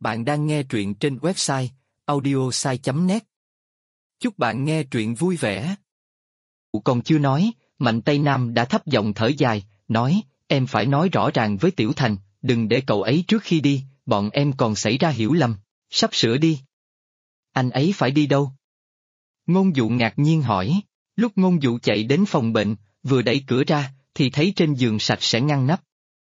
Bạn đang nghe truyện trên website audiosai.net. Chúc bạn nghe truyện vui vẻ. Còn chưa nói, Mạnh Tây Nam đã thấp giọng thở dài, nói, em phải nói rõ ràng với Tiểu Thành, đừng để cậu ấy trước khi đi, bọn em còn xảy ra hiểu lầm, sắp sửa đi. Anh ấy phải đi đâu? Ngôn Dụ ngạc nhiên hỏi, lúc Ngôn Dụ chạy đến phòng bệnh, vừa đẩy cửa ra, thì thấy trên giường sạch sẽ ngăn nắp.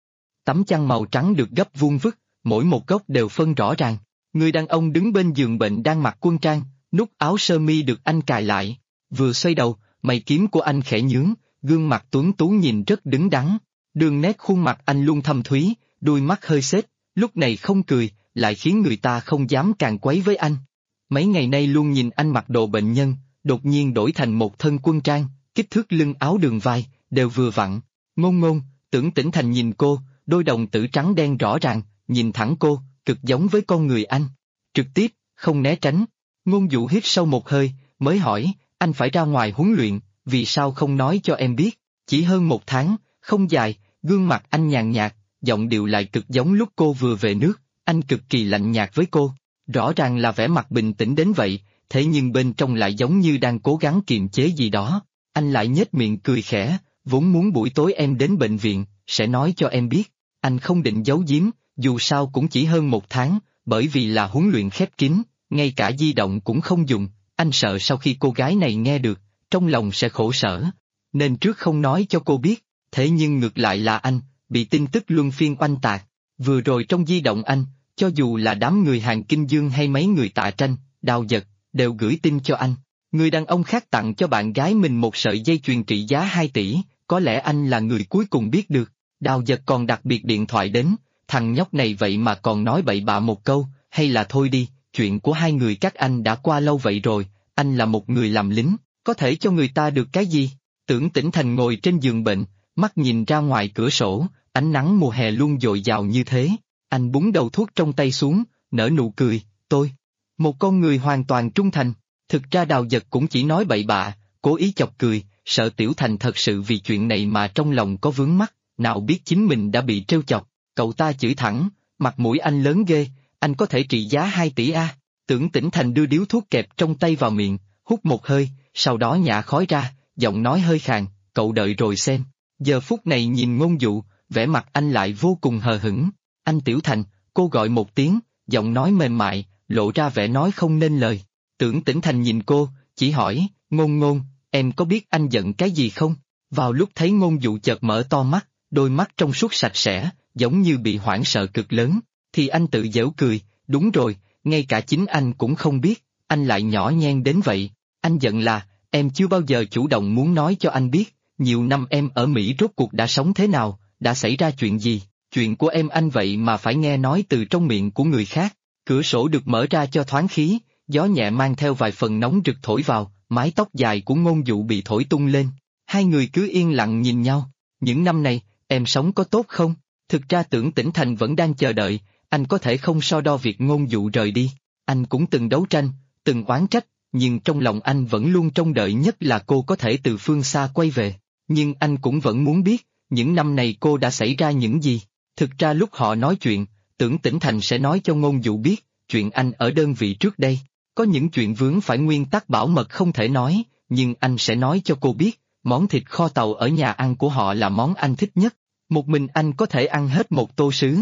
Tấm chăn màu trắng được gấp vuông vức, mỗi một góc đều phân rõ ràng. Người đàn ông đứng bên giường bệnh đang mặc quân trang, nút áo sơ mi được anh cài lại. Vừa xoay đầu, mày kiếm của anh khẽ nhướng, gương mặt tuấn tú nhìn rất đứng đắn. Đường nét khuôn mặt anh luôn thâm thúy, đôi mắt hơi xếch, lúc này không cười, lại khiến người ta không dám càn quấy với anh. Mấy ngày nay luôn nhìn anh mặc đồ bệnh nhân, đột nhiên đổi thành một thân quân trang, kích thước lưng áo đường vai, đều vừa vặn. Ngôn, Tưởng Tĩnh Thành nhìn cô, đôi đồng tử trắng đen rõ ràng, nhìn thẳng cô, cực giống với con người anh. Trực tiếp, không né tránh. Ngôn Dụ hít sâu một hơi, mới hỏi, anh phải ra ngoài huấn luyện, vì sao không nói cho em biết? Chỉ hơn 1 tháng, không dài, gương mặt anh nhàn nhạt, giọng điệu lại cực giống lúc cô vừa về nước, anh cực kỳ lạnh nhạt với cô. Rõ ràng là vẻ mặt bình tĩnh đến vậy, thế nhưng bên trong lại giống như đang cố gắng kiềm chế gì đó. Anh lại nhếch miệng cười khẽ, vốn muốn buổi tối em đến bệnh viện, sẽ nói cho em biết. Anh không định giấu giếm, dù sao cũng chỉ hơn 1 tháng, bởi vì là huấn luyện khép kín, ngay cả di động cũng không dùng, anh sợ sau khi cô gái này nghe được, trong lòng sẽ khổ sở. Nên trước không nói cho cô biết, thế nhưng ngược lại là anh, bị tin tức luân phiên oanh tạc. Vừa rồi trong di động anh, cho dù là đám người hàng Kinh Dương hay mấy người Tạ Tranh, Đào Giật, đều gửi tin cho anh. Người đàn ông khác tặng cho bạn gái mình một sợi dây chuyền trị giá 2 tỷ, có lẽ anh là người cuối cùng biết được. Đào Giật còn đặc biệt điện thoại đến, thằng nhóc này vậy mà còn nói bậy bạ một câu, hay là thôi đi, chuyện của hai người các anh đã qua lâu vậy rồi, anh là một người làm lính, có thể cho người ta được cái gì? Tưởng Tĩnh Thành ngồi trên giường bệnh, mắt nhìn ra ngoài cửa sổ, ánh nắng mùa hè luôn dồi dào như thế, anh búng đầu thuốc trong tay xuống, nở nụ cười, tôi, một con người hoàn toàn trung thành. Thực ra Đào Giật cũng chỉ nói bậy bạ, cố ý chọc cười, sợ Tiểu Thành thật sự vì chuyện này mà trong lòng có vướng mắc, nào biết chính mình đã bị trêu chọc. Cậu ta chửi thẳng, mặt mũi anh lớn ghê, anh có thể trị giá 2 tỷ a. Tưởng Tĩnh Thành đưa điếu thuốc kẹp trong tay vào miệng, hút một hơi, sau đó nhả khói ra, giọng nói hơi khàn, cậu đợi rồi xem. Giờ phút này nhìn Ngôn Dụ, vẻ mặt anh lại vô cùng hờ hững. Anh Tiểu Thành, cô gọi một tiếng, giọng nói mềm mại, lộ ra vẻ nói không nên lời. Tưởng Tĩnh Thành nhìn cô, chỉ hỏi, Ngôn, em có biết anh giận cái gì không? Vào lúc thấy Ngôn Dụ chợt mở to mắt, đôi mắt trong suốt sạch sẽ, giống như bị hoảng sợ cực lớn, thì anh tự giễu cười, đúng rồi, ngay cả chính anh cũng không biết, anh lại nhỏ nhen đến vậy. Anh giận là, em chưa bao giờ chủ động muốn nói cho anh biết, nhiều năm em ở Mỹ rốt cuộc đã sống thế nào, đã xảy ra chuyện gì, chuyện của em anh vậy mà phải nghe nói từ trong miệng của người khác. Cửa sổ được mở ra cho thoáng khí, gió nhẹ mang theo vài phần nóng rực thổi vào, mái tóc dài của Ngôn Dụ bị thổi tung lên. Hai người cứ yên lặng nhìn nhau, những năm này, em sống có tốt không? Thực ra Tưởng Tĩnh Thành vẫn đang chờ đợi, anh có thể không so đo việc Ngôn Dụ rời đi. Anh cũng từng đấu tranh, từng oán trách, nhưng trong lòng anh vẫn luôn trông đợi nhất là cô có thể từ phương xa quay về. Nhưng anh cũng vẫn muốn biết, những năm này cô đã xảy ra những gì. Thực ra lúc họ nói chuyện, Tưởng Tĩnh Thành sẽ nói cho Ngôn Dụ biết, chuyện anh ở đơn vị trước đây. Có những chuyện vướng phải nguyên tắc bảo mật không thể nói, nhưng anh sẽ nói cho cô biết, món thịt kho tàu ở nhà ăn của họ là món anh thích nhất. Một mình anh có thể ăn hết một tô sứ.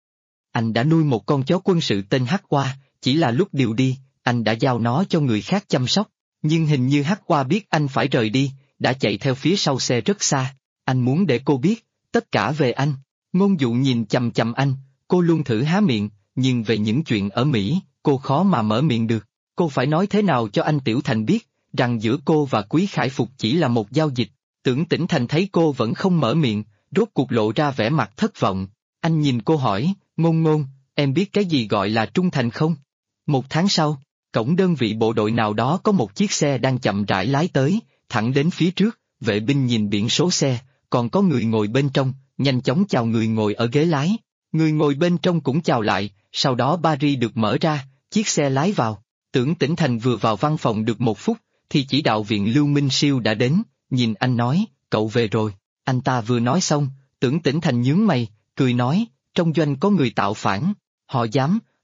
Anh đã nuôi một con chó quân sự tên Hắc Hoa, chỉ là lúc điều đi, anh đã giao nó cho người khác chăm sóc, nhưng hình như Hắc Hoa biết anh phải rời đi, đã chạy theo phía sau xe rất xa. Anh muốn để cô biết, tất cả về anh. Ngôn Dụ nhìn chằm chằm anh, cô luôn thử há miệng, nhưng về những chuyện ở Mỹ, cô khó mà mở miệng được. Cô phải nói thế nào cho anh Tiểu Thành biết, rằng giữa cô và Quý Khải Phục chỉ là một giao dịch. Tưởng Tĩnh Thành thấy cô vẫn không mở miệng, rốt cuộc lộ ra vẻ mặt thất vọng. Anh nhìn cô hỏi, Ngôn, em biết cái gì gọi là trung thành không? 1 tháng sau, cổng đơn vị bộ đội nào đó có một chiếc xe đang chậm rãi lái tới, thẳng đến phía trước, vệ binh nhìn biển số xe, còn có người ngồi bên trong, nhanh chóng chào người ngồi ở ghế lái. Người ngồi bên trong cũng chào lại, sau đó bari được mở ra, chiếc xe lái vào. Tưởng Tĩnh Thành vừa vào văn phòng được 1 phút, thì chỉ đạo viện Lưu Minh Siêu đã đến, nhìn anh nói, cậu về rồi. Anh ta vừa nói xong, Tưởng Tĩnh Thành nhướng mày, cười nói, trong doanh có người tạo phản, họ dám,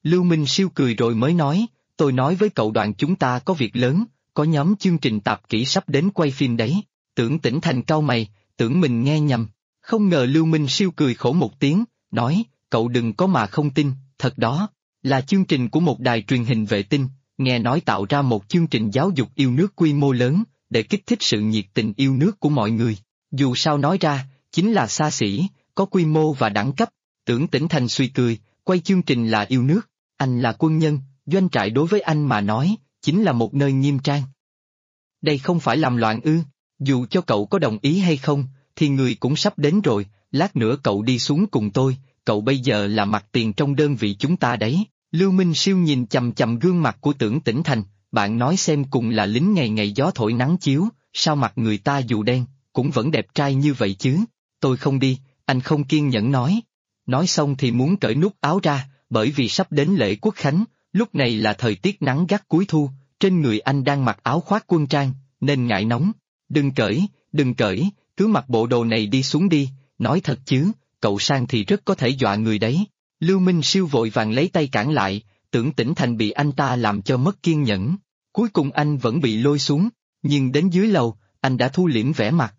Lưu Minh Siêu cười rồi mới nói, tôi nói với cậu đoạn chúng ta có việc lớn, có nhóm chương trình tạp kỹ sắp đến quay phim đấy. Tưởng Tĩnh Thành cau mày, tưởng mình nghe nhầm. Không ngờ Lưu Minh Siêu cười khổ một tiếng, nói, cậu đừng có mà không tin, thật đó, là chương trình của một đài truyền hình vệ tinh, nghe nói tạo ra một chương trình giáo dục yêu nước quy mô lớn, để kích thích sự nhiệt tình yêu nước của mọi người. Dù sao nói ra, chính là xa xỉ, có quy mô và đẳng cấp. Tưởng Tĩnh Thành suy cười, quay chương trình là yêu nước, anh là quân nhân, doanh trại đối với anh mà nói, chính là một nơi nghiêm trang. Đây không phải làm loạn ư, dù cho cậu có đồng ý hay không, thì người cũng sắp đến rồi, lát nữa cậu đi xuống cùng tôi, cậu bây giờ là mặt tiền trong đơn vị chúng ta đấy. Lưu Minh Siêu nhìn chằm chằm gương mặt của Tưởng Tĩnh Thành, bạn nói xem cùng là lính ngày ngày gió thổi nắng chiếu, sao mặt người ta dù đen, cũng vẫn đẹp trai như vậy chứ, tôi không đi, anh không kiên nhẫn nói. Nói xong thì muốn cởi nút áo ra, bởi vì sắp đến lễ Quốc Khánh, lúc này là thời tiết nắng gắt cuối thu, trên người anh đang mặc áo khoác quân trang, nên ngại nóng. Đừng cởi, cứ mặc bộ đồ này đi xuống đi, nói thật chứ, cậu sang thì rất có thể dọa người đấy. Lưu Minh Siêu vội vàng lấy tay cản lại, Tưởng Tĩnh Thành bị anh ta làm cho mất kiên nhẫn. Cuối cùng anh vẫn bị lôi xuống, nhưng đến dưới lầu, anh đã thu liễm vẻ mặt.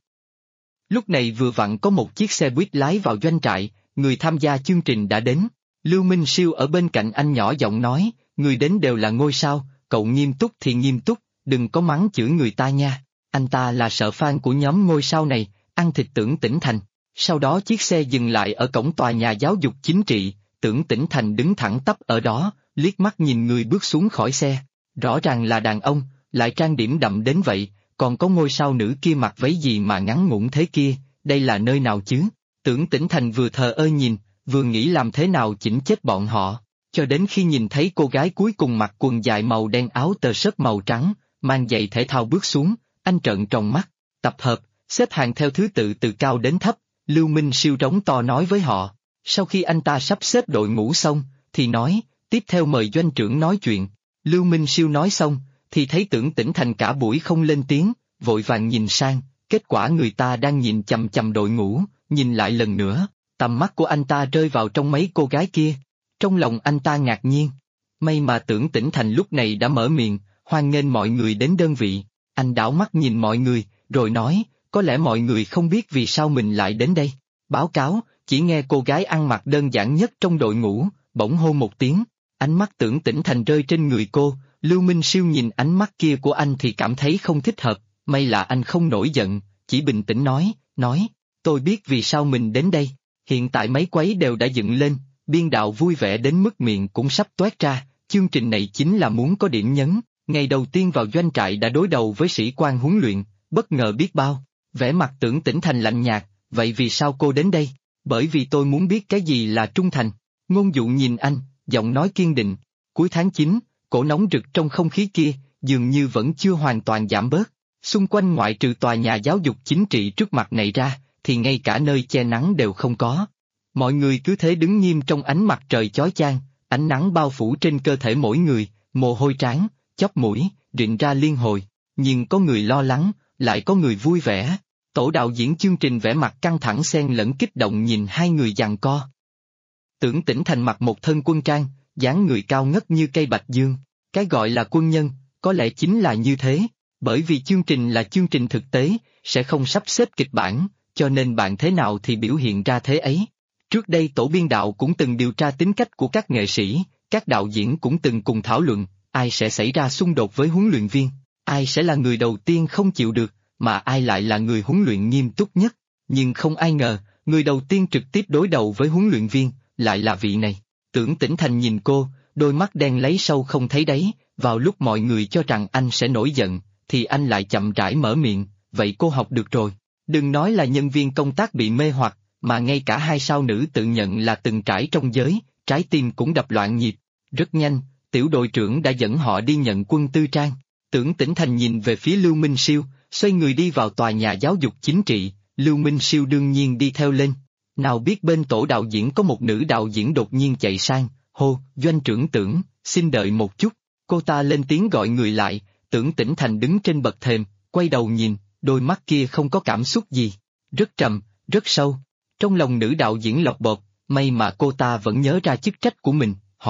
Lúc này vừa vặn có một chiếc xe buýt lái vào doanh trại, người tham gia chương trình đã đến. Lưu Minh Siêu ở bên cạnh anh nhỏ giọng nói, người đến đều là ngôi sao, cậu nghiêm túc thì nghiêm túc, đừng có mắng chửi người ta nha. Anh ta là sợ fan của nhóm ngôi sao này, ăn thịt Tưởng Tĩnh Thành. Sau đó chiếc xe dừng lại ở cổng tòa nhà giáo dục chính trị, Tưởng Tĩnh Thành đứng thẳng tắp ở đó, liếc mắt nhìn người bước xuống khỏi xe. Rõ ràng là đàn ông, lại trang điểm đậm đến vậy, còn có ngôi sao nữ kia mặc váy gì mà ngắn ngủn thế kia, đây là nơi nào chứ? Tưởng Tĩnh Thành vừa thờ ơ nhìn, vừa nghĩ làm thế nào chỉnh chết bọn họ, cho đến khi nhìn thấy cô gái cuối cùng mặc quần dài màu đen áo tơ sớt màu trắng, mang giày thể thao bước xuống, anh trợn tròn mắt, tập hợp, xếp hàng theo thứ tự từ cao đến thấp, Lưu Minh Siêu rống to nói với họ. Sau khi anh ta sắp xếp đội ngũ xong, thì nói, tiếp theo mời doanh trưởng nói chuyện. Lưu Minh Siêu nói xong, thì thấy Tưởng Tĩnh Thành cả buổi không lên tiếng, vội vàng nhìn sang, kết quả người ta đang nhìn chằm chằm đội ngũ, nhìn lại lần nữa, tầm mắt của anh ta rơi vào trong mấy cô gái kia. Trong lòng anh ta ngạc nhiên. May mà Tưởng Tĩnh Thành lúc này đã mở miệng, hoan nghênh mọi người đến đơn vị. Anh đảo mắt nhìn mọi người, rồi nói, có lẽ mọi người không biết vì sao mình lại đến đây. Báo cáo, chỉ nghe cô gái ăn mặc đơn giản nhất trong đội ngũ, bỗng hô một tiếng. Ánh mắt Tưởng Tĩnh Thành rơi trên người cô, Lưu Minh Siêu nhìn ánh mắt kia của anh thì cảm thấy không thích hợp, may là anh không nổi giận, chỉ bình tĩnh nói, tôi biết vì sao mình đến đây, hiện tại máy quấy đều đã dựng lên, biên đạo vui vẻ đến mức miệng cũng sắp toét ra, chương trình này chính là muốn có điểm nhấn, ngày đầu tiên vào doanh trại đã đối đầu với sĩ quan huấn luyện, bất ngờ biết bao, vẻ mặt Tưởng Tĩnh Thành lạnh nhạt, vậy vì sao cô đến đây? Bởi vì tôi muốn biết cái gì là trung thành. Ngôn Dụ nhìn anh, giọng nói kiên định. Cuối tháng 9, cổ nóng rực trong không khí kia, dường như vẫn chưa hoàn toàn giảm bớt. Xung quanh ngoại trừ tòa nhà giáo dục chính trị trước mặt này ra, thì ngay cả nơi che nắng đều không có. Mọi người cứ thế đứng nghiêm trong ánh mặt trời chói chang, ánh nắng bao phủ trên cơ thể mỗi người, mồ hôi trán, chóp mũi, rịn ra liên hồi. Nhưng có người lo lắng, lại có người vui vẻ. Tổ đạo diễn chương trình vẻ mặt căng thẳng xen lẫn kích động nhìn hai người giằng co. Tưởng Tĩnh Thành mặc một thân quân trang, dáng người cao ngất như cây bạch dương. Cái gọi là quân nhân, có lẽ chính là như thế, bởi vì chương trình là chương trình thực tế, sẽ không sắp xếp kịch bản, cho nên bạn thế nào thì biểu hiện ra thế ấy. Trước đây tổ biên đạo cũng từng điều tra tính cách của các nghệ sĩ, các đạo diễn cũng từng cùng thảo luận, ai sẽ xảy ra xung đột với huấn luyện viên, ai sẽ là người đầu tiên không chịu được, mà ai lại là người huấn luyện nghiêm túc nhất. Nhưng không ai ngờ, người đầu tiên trực tiếp đối đầu với huấn luyện viên, lại là vị này. Tưởng Tĩnh Thành nhìn cô, đôi mắt đen lấy sâu không thấy đáy, vào lúc mọi người cho rằng anh sẽ nổi giận, thì anh lại chậm rãi mở miệng, vậy cô học được rồi. Đừng nói là nhân viên công tác bị mê hoặc, mà ngay cả hai sao nữ tự nhận là từng trải trong giới, trái tim cũng đập loạn nhịp. Rất nhanh, tiểu đội trưởng đã dẫn họ đi nhận quân tư trang. Tưởng Tĩnh Thành nhìn về phía Lưu Minh Siêu, xoay người đi vào tòa nhà giáo dục chính trị, Lưu Minh Siêu đương nhiên đi theo lên. Nào biết bên tổ đạo diễn có một nữ đạo diễn đột nhiên chạy sang, hô, doanh trưởng Tưởng, xin đợi một chút. Cô ta lên tiếng gọi người lại, Tưởng Tĩnh Thành đứng trên bậc thềm, quay đầu nhìn, đôi mắt kia không có cảm xúc gì, rất trầm, rất sâu. Trong lòng nữ đạo diễn lột bột, may mà cô ta vẫn nhớ ra chức trách của mình, hỏi,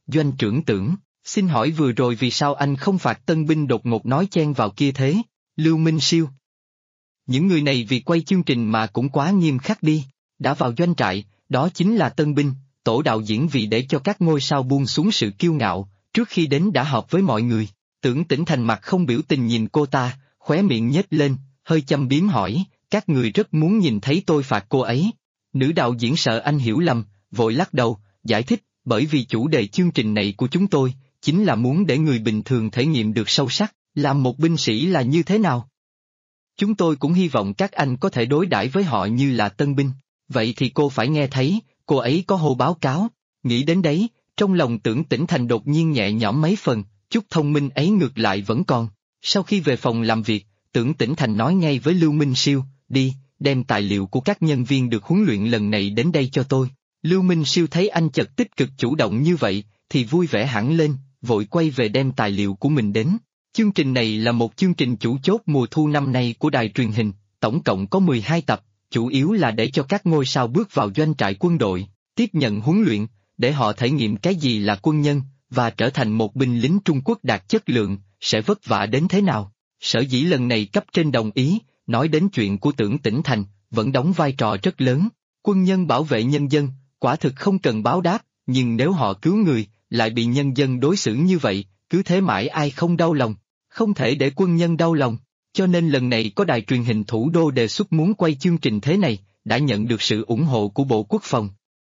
Doanh trưởng Tưởng, xin hỏi vừa rồi vì sao anh không phạt tân binh đột ngột nói chen vào kia thế? Lưu Minh Siêu. Những người này vì quay chương trình mà cũng quá nghiêm khắc đi, đã vào doanh trại, đó chính là tân binh, tổ đạo diễn vì để cho các ngôi sao buông xuống sự kiêu ngạo, trước khi đến đã họp với mọi người. Tưởng Tĩnh Thành mặt không biểu tình nhìn cô ta, khóe miệng nhếch lên, hơi châm biếm hỏi, các người rất muốn nhìn thấy tôi phạt cô ấy. Nữ đạo diễn sợ anh hiểu lầm, vội lắc đầu, giải thích, bởi vì chủ đề chương trình này của chúng tôi, chính là muốn để người bình thường thể nghiệm được sâu sắc, làm một binh sĩ là như thế nào. Chúng tôi cũng hy vọng các anh có thể đối đãi với họ như là tân binh, vậy thì cô phải nghe thấy, cô ấy có hô báo cáo, nghĩ đến đấy, trong lòng Tưởng Tĩnh Thành đột nhiên nhẹ nhõm mấy phần, chút thông minh ấy ngược lại vẫn còn. Sau khi về phòng làm việc, Tưởng Tĩnh Thành nói ngay với Lưu Minh Siêu, đi, đem tài liệu của các nhân viên được huấn luyện lần này đến đây cho tôi. Lưu Minh Siêu thấy anh chợt tích cực chủ động như vậy, thì vui vẻ hẳn lên, vội quay về đem tài liệu của mình đến. Chương trình này là một chương trình chủ chốt mùa thu năm nay của đài truyền hình, tổng cộng có 12 tập, chủ yếu là để cho các ngôi sao bước vào doanh trại quân đội, tiếp nhận huấn luyện, để họ thể nghiệm cái gì là quân nhân, và trở thành một binh lính Trung Quốc đạt chất lượng, sẽ vất vả đến thế nào. Sở dĩ lần này cấp trên đồng ý, nói đến chuyện của Tưởng Tĩnh Thành, vẫn đóng vai trò rất lớn. Quân nhân bảo vệ nhân dân, quả thực không cần báo đáp, nhưng nếu họ cứu người, lại bị nhân dân đối xử như vậy, cứ thế mãi ai không đau lòng. Không thể để quân nhân đau lòng, cho nên lần này có đài truyền hình thủ đô đề xuất muốn quay chương trình thế này, đã nhận được sự ủng hộ của Bộ Quốc phòng.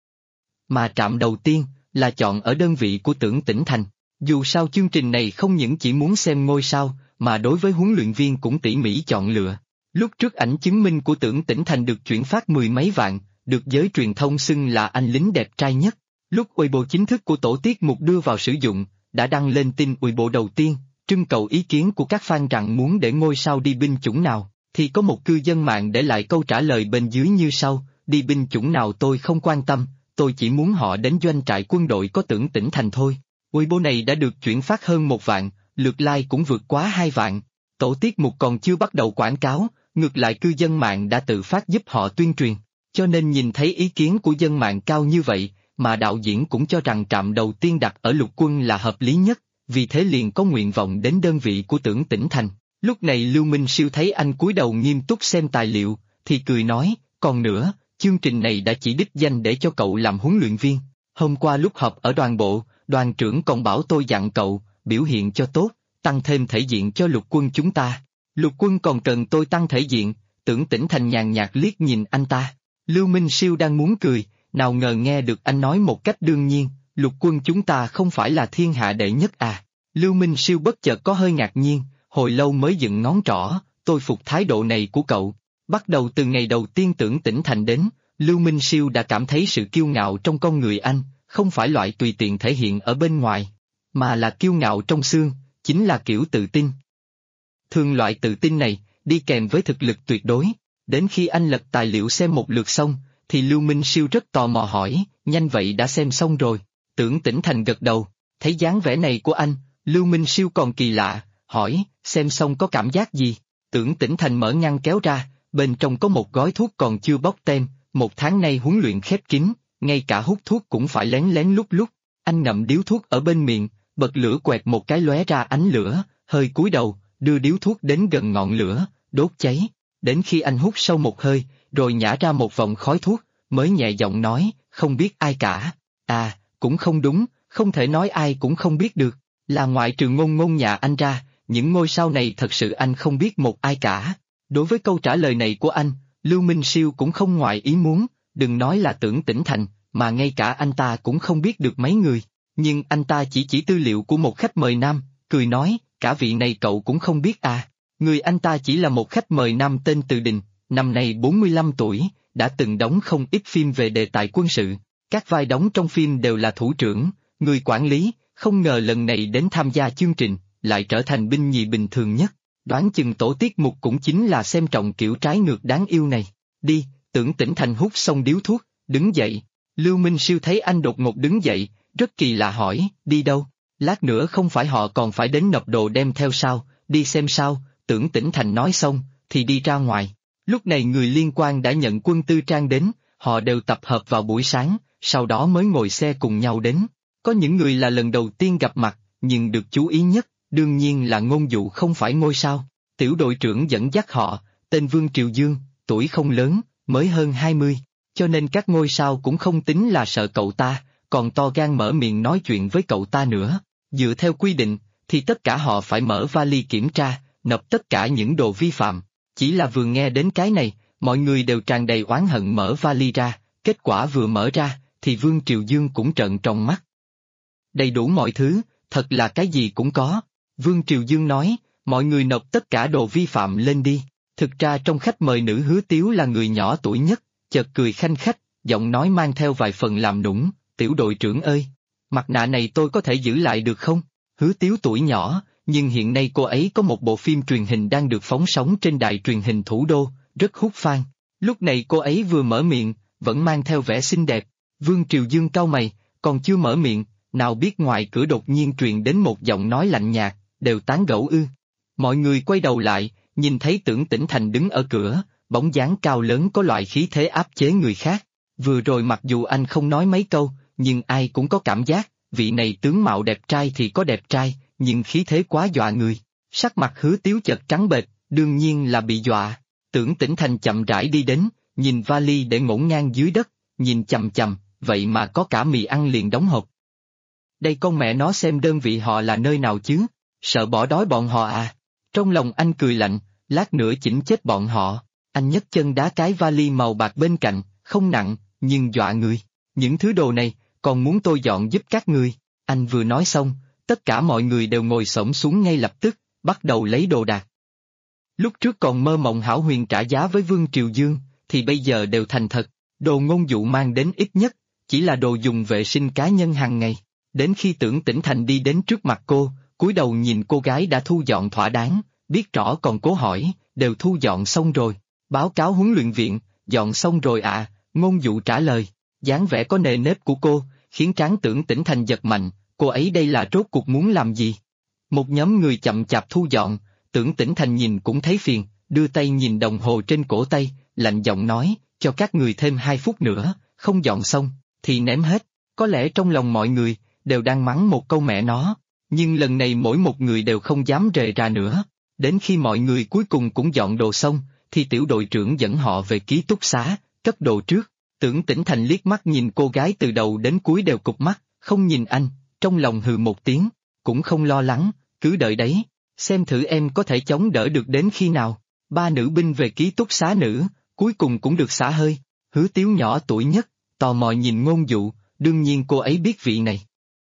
Mà trạm đầu tiên, là chọn ở đơn vị của Tưởng Tĩnh Thành. Dù sao chương trình này không những chỉ muốn xem ngôi sao, mà đối với huấn luyện viên cũng tỉ mỉ chọn lựa. Lúc trước ảnh chứng minh của Tưởng Tĩnh Thành được chuyển phát 10 mấy vạn, được giới truyền thông xưng là anh lính đẹp trai nhất. Lúc Weibo chính thức của tổ tiết mục đưa vào sử dụng, đã đăng lên tin Weibo đầu tiên, trưng cầu ý kiến của các fan rằng muốn để ngôi sao đi binh chủng nào, thì có một cư dân mạng để lại câu trả lời bên dưới như sau, đi binh chủng nào tôi không quan tâm, tôi chỉ muốn họ đến doanh trại quân đội có Tưởng Tĩnh Thành thôi. Weibo này đã được chuyển phát hơn 1 vạn, lượt like cũng vượt quá 2 vạn. Tổ tiết mục còn chưa bắt đầu quảng cáo, ngược lại cư dân mạng đã tự phát giúp họ tuyên truyền, cho nên nhìn thấy ý kiến của dân mạng cao như vậy, mà đạo diễn cũng cho rằng trạm đầu tiên đặt ở lục quân là hợp lý nhất, vì thế liền có nguyện vọng đến đơn vị của Tưởng Tĩnh Thành. Lúc này Lưu Minh Siêu thấy anh cúi đầu nghiêm túc xem tài liệu, thì cười nói, còn nữa, chương trình này đã chỉ đích danh để cho cậu làm huấn luyện viên. Hôm qua lúc họp ở đoàn bộ, đoàn trưởng còn bảo tôi dặn cậu, biểu hiện cho tốt, tăng thêm thể diện cho lục quân chúng ta. Lục quân còn cần tôi tăng thể diện, Tưởng Tĩnh Thành nhàn nhạt liếc nhìn anh ta. Lưu Minh Siêu đang muốn cười, nào ngờ nghe được anh nói một cách đương nhiên, lục quân chúng ta không phải là thiên hạ đệ nhất à. Lưu Minh Siêu bất chợt có hơi ngạc nhiên, hồi lâu mới dựng ngón trỏ, tôi phục thái độ này của cậu. Bắt đầu từ ngày đầu tiên Tưởng Tĩnh Thành đến, Lưu Minh Siêu đã cảm thấy sự kiêu ngạo trong con người anh, không phải loại tùy tiện thể hiện ở bên ngoài, mà là kiêu ngạo trong xương, chính là kiểu tự tin. Thường loại tự tin này, đi kèm với thực lực tuyệt đối. Đến khi anh lật tài liệu xem một lượt xong, thì Lưu Minh Siêu rất tò mò hỏi, nhanh vậy đã xem xong rồi. Tưởng Tĩnh Thành gật đầu, thấy dáng vẻ này của anh, Lưu Minh Siêu còn kỳ lạ, hỏi, xem xong có cảm giác gì? Tưởng Tĩnh Thành mở ngăn kéo ra, bên trong có một gói thuốc còn chưa bóc tem, 1 tháng nay huấn luyện khép kín, ngay cả hút thuốc cũng phải lén lén lúc lúc. Anh ngậm điếu thuốc ở bên miệng, bật lửa quẹt một cái lóe ra ánh lửa, hơi cúi đầu, đưa điếu thuốc đến gần ngọn lửa, đốt cháy. Đến khi anh hút sâu một hơi, rồi nhả ra một vòng khói thuốc, mới nhẹ giọng nói, không biết ai cả. À, cũng không đúng, không thể nói ai cũng không biết được, là ngoại trừ Ngôn Ngôn nhà anh ra, những ngôi sao này thật sự anh không biết một ai cả. Đối với câu trả lời này của anh, Lưu Minh Siêu cũng không ngoài ý muốn, đừng nói là Tưởng Tĩnh Thành, mà ngay cả anh ta cũng không biết được mấy người. Nhưng anh ta chỉ tư liệu của một khách mời nam, cười nói, cả vị này cậu cũng không biết à. Người anh ta chỉ là một khách mời nam tên Từ Đình, năm nay 45 tuổi, đã từng đóng không ít phim về đề tài quân sự. Các vai đóng trong phim đều là thủ trưởng, người quản lý, không ngờ lần này đến tham gia chương trình, lại trở thành binh nhì bình thường nhất. Đoán chừng tổ tiết mục cũng chính là xem trọng kiểu trái ngược đáng yêu này. Đi, Tưởng Tĩnh Thành hút xong điếu thuốc, đứng dậy. Lưu Minh Siêu thấy anh đột ngột đứng dậy, rất kỳ lạ hỏi, đi đâu? Lát nữa không phải họ còn phải đến nộp đồ đem theo sao, đi xem sao? Tưởng Tĩnh Thành nói xong, thì đi ra ngoài. Lúc này người liên quan đã nhận quân tư trang đến, họ đều tập hợp vào buổi sáng, sau đó mới ngồi xe cùng nhau đến. Có những người là lần đầu tiên gặp mặt, nhưng được chú ý nhất, đương nhiên là Ngôn Dụ không phải ngôi sao. Tiểu đội trưởng dẫn dắt họ, tên Vương Triều Dương, tuổi không lớn, mới hơn 20, cho nên các ngôi sao cũng không tính là sợ cậu ta, còn to gan mở miệng nói chuyện với cậu ta nữa. Dựa theo quy định, thì tất cả họ phải mở vali kiểm tra, nộp tất cả những đồ vi phạm. Chỉ là vừa nghe đến cái này, mọi người đều tràn đầy oán hận mở vali ra, kết quả vừa mở ra, thì Vương Triều Dương cũng trợn tròn mắt. Đầy đủ mọi thứ, thật là cái gì cũng có. Vương Triều Dương nói, mọi người nộp tất cả đồ vi phạm lên đi. Thực ra trong khách mời nữ Hứa Tiếu là người nhỏ tuổi nhất, chợt cười khanh khách, giọng nói mang theo vài phần làm nũng, tiểu đội trưởng ơi, mặt nạ này tôi có thể giữ lại được không? Hứa Tiếu tuổi nhỏ, nhưng hiện nay cô ấy có một bộ phim truyền hình đang được phóng sóng trên đài truyền hình thủ đô, rất hút fan. Lúc này cô ấy vừa mở miệng, vẫn mang theo vẻ xinh đẹp. Vương Triều Dương cau mày, còn chưa mở miệng, nào biết ngoài cửa đột nhiên truyền đến một giọng nói lạnh nhạt, đều tán gẫu ư. Mọi người quay đầu lại, nhìn thấy Tưởng Tĩnh Thành đứng ở cửa, bóng dáng cao lớn có loại khí thế áp chế người khác. Vừa rồi mặc dù anh không nói mấy câu, nhưng ai cũng có cảm giác, vị này tướng mạo đẹp trai thì có đẹp trai, nhưng khí thế quá dọa người. Sắc mặt Hứa Tiếu chợt trắng bệch, đương nhiên là bị dọa. Tưởng Tĩnh Thành chậm rãi đi đến, nhìn vali để ngổn ngang dưới đất, nhìn chằm chằm, vậy mà có cả mì ăn liền đóng hộp. Đây con mẹ nó xem đơn vị họ là nơi nào chứ, sợ bỏ đói bọn họ à? Trong lòng anh cười lạnh, lát nữa chỉnh chết bọn họ. Anh nhấc chân đá cái vali màu bạc bên cạnh, không nặng, nhưng dọa người. Những thứ đồ này, còn muốn tôi dọn giúp các người. Anh vừa nói xong, tất cả mọi người đều ngồi xổm xuống ngay lập tức, bắt đầu lấy đồ đạc. Lúc trước còn mơ mộng hão huyền trả giá với Vương Triều Dương, thì bây giờ đều thành thật. Đồ Ngôn Dụ mang đến ít nhất, chỉ là đồ dùng vệ sinh cá nhân hàng ngày. Đến khi Tưởng Tĩnh Thành đi đến trước mặt cô, cúi đầu nhìn cô gái đã thu dọn thỏa đáng, biết rõ còn cố hỏi, đều thu dọn xong rồi. Báo cáo huấn luyện viện, dọn xong rồi ạ, Ngôn Dụ trả lời. Dáng vẻ có nề nếp của cô, khiến trán Tưởng Tĩnh Thành giật mạnh, cô ấy đây là rốt cuộc muốn làm gì? Một nhóm người chậm chạp thu dọn, Tưởng Tĩnh Thành nhìn cũng thấy phiền, đưa tay nhìn đồng hồ trên cổ tay, lạnh giọng nói, cho các người thêm 2 phút nữa, không dọn xong, thì ném hết. Có lẽ trong lòng mọi người, đều đang mắng một câu mẹ nó, nhưng lần này mỗi một người đều không dám rề ra nữa. Đến khi mọi người cuối cùng cũng dọn đồ xong, thì tiểu đội trưởng dẫn họ về ký túc xá, cất đồ trước. Tưởng Tĩnh Thành liếc mắt nhìn cô gái từ đầu đến cuối đều cụp mắt, không nhìn anh, trong lòng hừ một tiếng, cũng không lo lắng, cứ đợi đấy, xem thử em có thể chống đỡ được đến khi nào. 3 nữ binh về ký túc xá nữ, cuối cùng cũng được xả hơi. Hứa Tiếu nhỏ tuổi nhất, tò mò nhìn Ngôn Dụ, đương nhiên cô ấy biết vị này.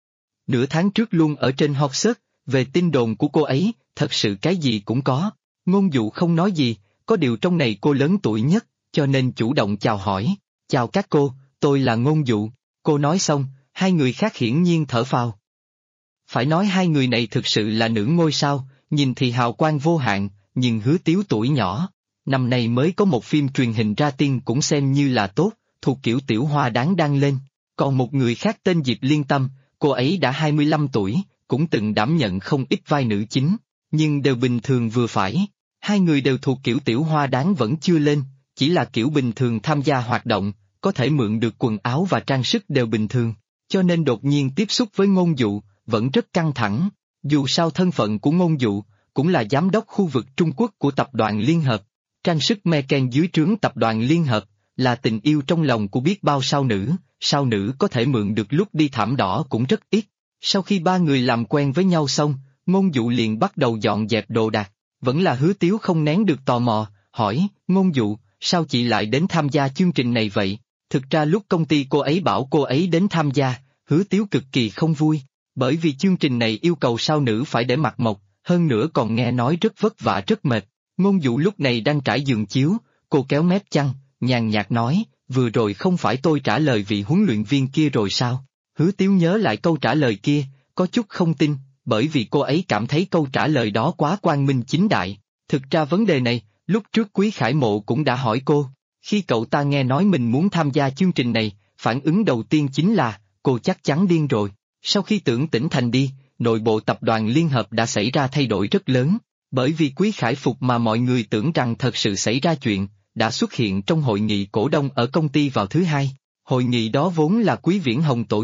Nửa tháng trước luôn ở trên hot search, về tin đồn của cô ấy, thật sự cái gì cũng có. Ngôn Dụ không nói gì, có điều trong này cô lớn tuổi nhất, cho nên chủ động chào hỏi. Chào các cô, tôi là Ngôn Dụ. Cô nói xong, 2 người khác hiển nhiên thở phào. Phải nói 2 người này thực sự là nữ ngôi sao, nhìn thì hào quang vô hạn, nhưng Hứa Tiếu tuổi nhỏ. Năm nay mới có một phim truyền hình ra tiên cũng xem như là tốt, thuộc kiểu tiểu hoa đáng đăng lên. Còn một người khác tên Diệp Liên Tâm, cô ấy đã 25 tuổi, cũng từng đảm nhận không ít vai nữ chính, nhưng đều bình thường vừa phải. 2 người đều thuộc kiểu tiểu hoa đáng vẫn chưa lên, chỉ là kiểu bình thường tham gia hoạt động, có thể mượn được quần áo và trang sức đều bình thường, cho nên đột nhiên tiếp xúc với Ngôn Dụ, vẫn rất căng thẳng. Dù sao thân phận của Ngôn Dụ, cũng là giám đốc khu vực Trung Quốc của tập đoàn Liên Hợp. Trang sức Meken dưới trướng tập đoàn Liên Hợp, là tình yêu trong lòng của biết bao sao nữ có thể mượn được lúc đi thảm đỏ cũng rất ít. Sau khi 3 người làm quen với nhau xong, Ngôn Dụ liền bắt đầu dọn dẹp đồ đạc, vẫn là Hứa Tiếu không nén được tò mò, hỏi, Ngôn Dụ, sao chị lại đến tham gia chương trình này vậy? Thực ra lúc công ty cô ấy bảo cô ấy đến tham gia, Hứa Tiếu cực kỳ không vui, bởi vì chương trình này yêu cầu sao nữ phải để mặt mộc, hơn nữa còn nghe nói rất vất vả rất mệt. Ngôn Dụ lúc này đang trải giường chiếu, cô kéo mép chăn, nhàn nhạt nói, vừa rồi không phải tôi trả lời vị huấn luyện viên kia rồi sao? Hứa Tiếu nhớ lại câu trả lời kia, có chút không tin, bởi vì cô ấy cảm thấy câu trả lời đó quá quang minh chính đại. Thực ra vấn đề này, lúc trước Quý Khải Mộ cũng đã hỏi cô, khi cậu ta nghe nói mình muốn tham gia chương trình này, phản ứng đầu tiên chính là, cô chắc chắn điên rồi. Sau khi Tưởng Tĩnh Thành đi, nội bộ tập đoàn Liên Hợp đã xảy ra thay đổi rất lớn, bởi vì Quý Khải Phục mà mọi người tưởng rằng thật sự xảy ra chuyện, đã xuất hiện trong hội nghị cổ đông ở công ty vào thứ Hai. Hội nghị đó vốn là Quý Viễn Hồng tổ chức,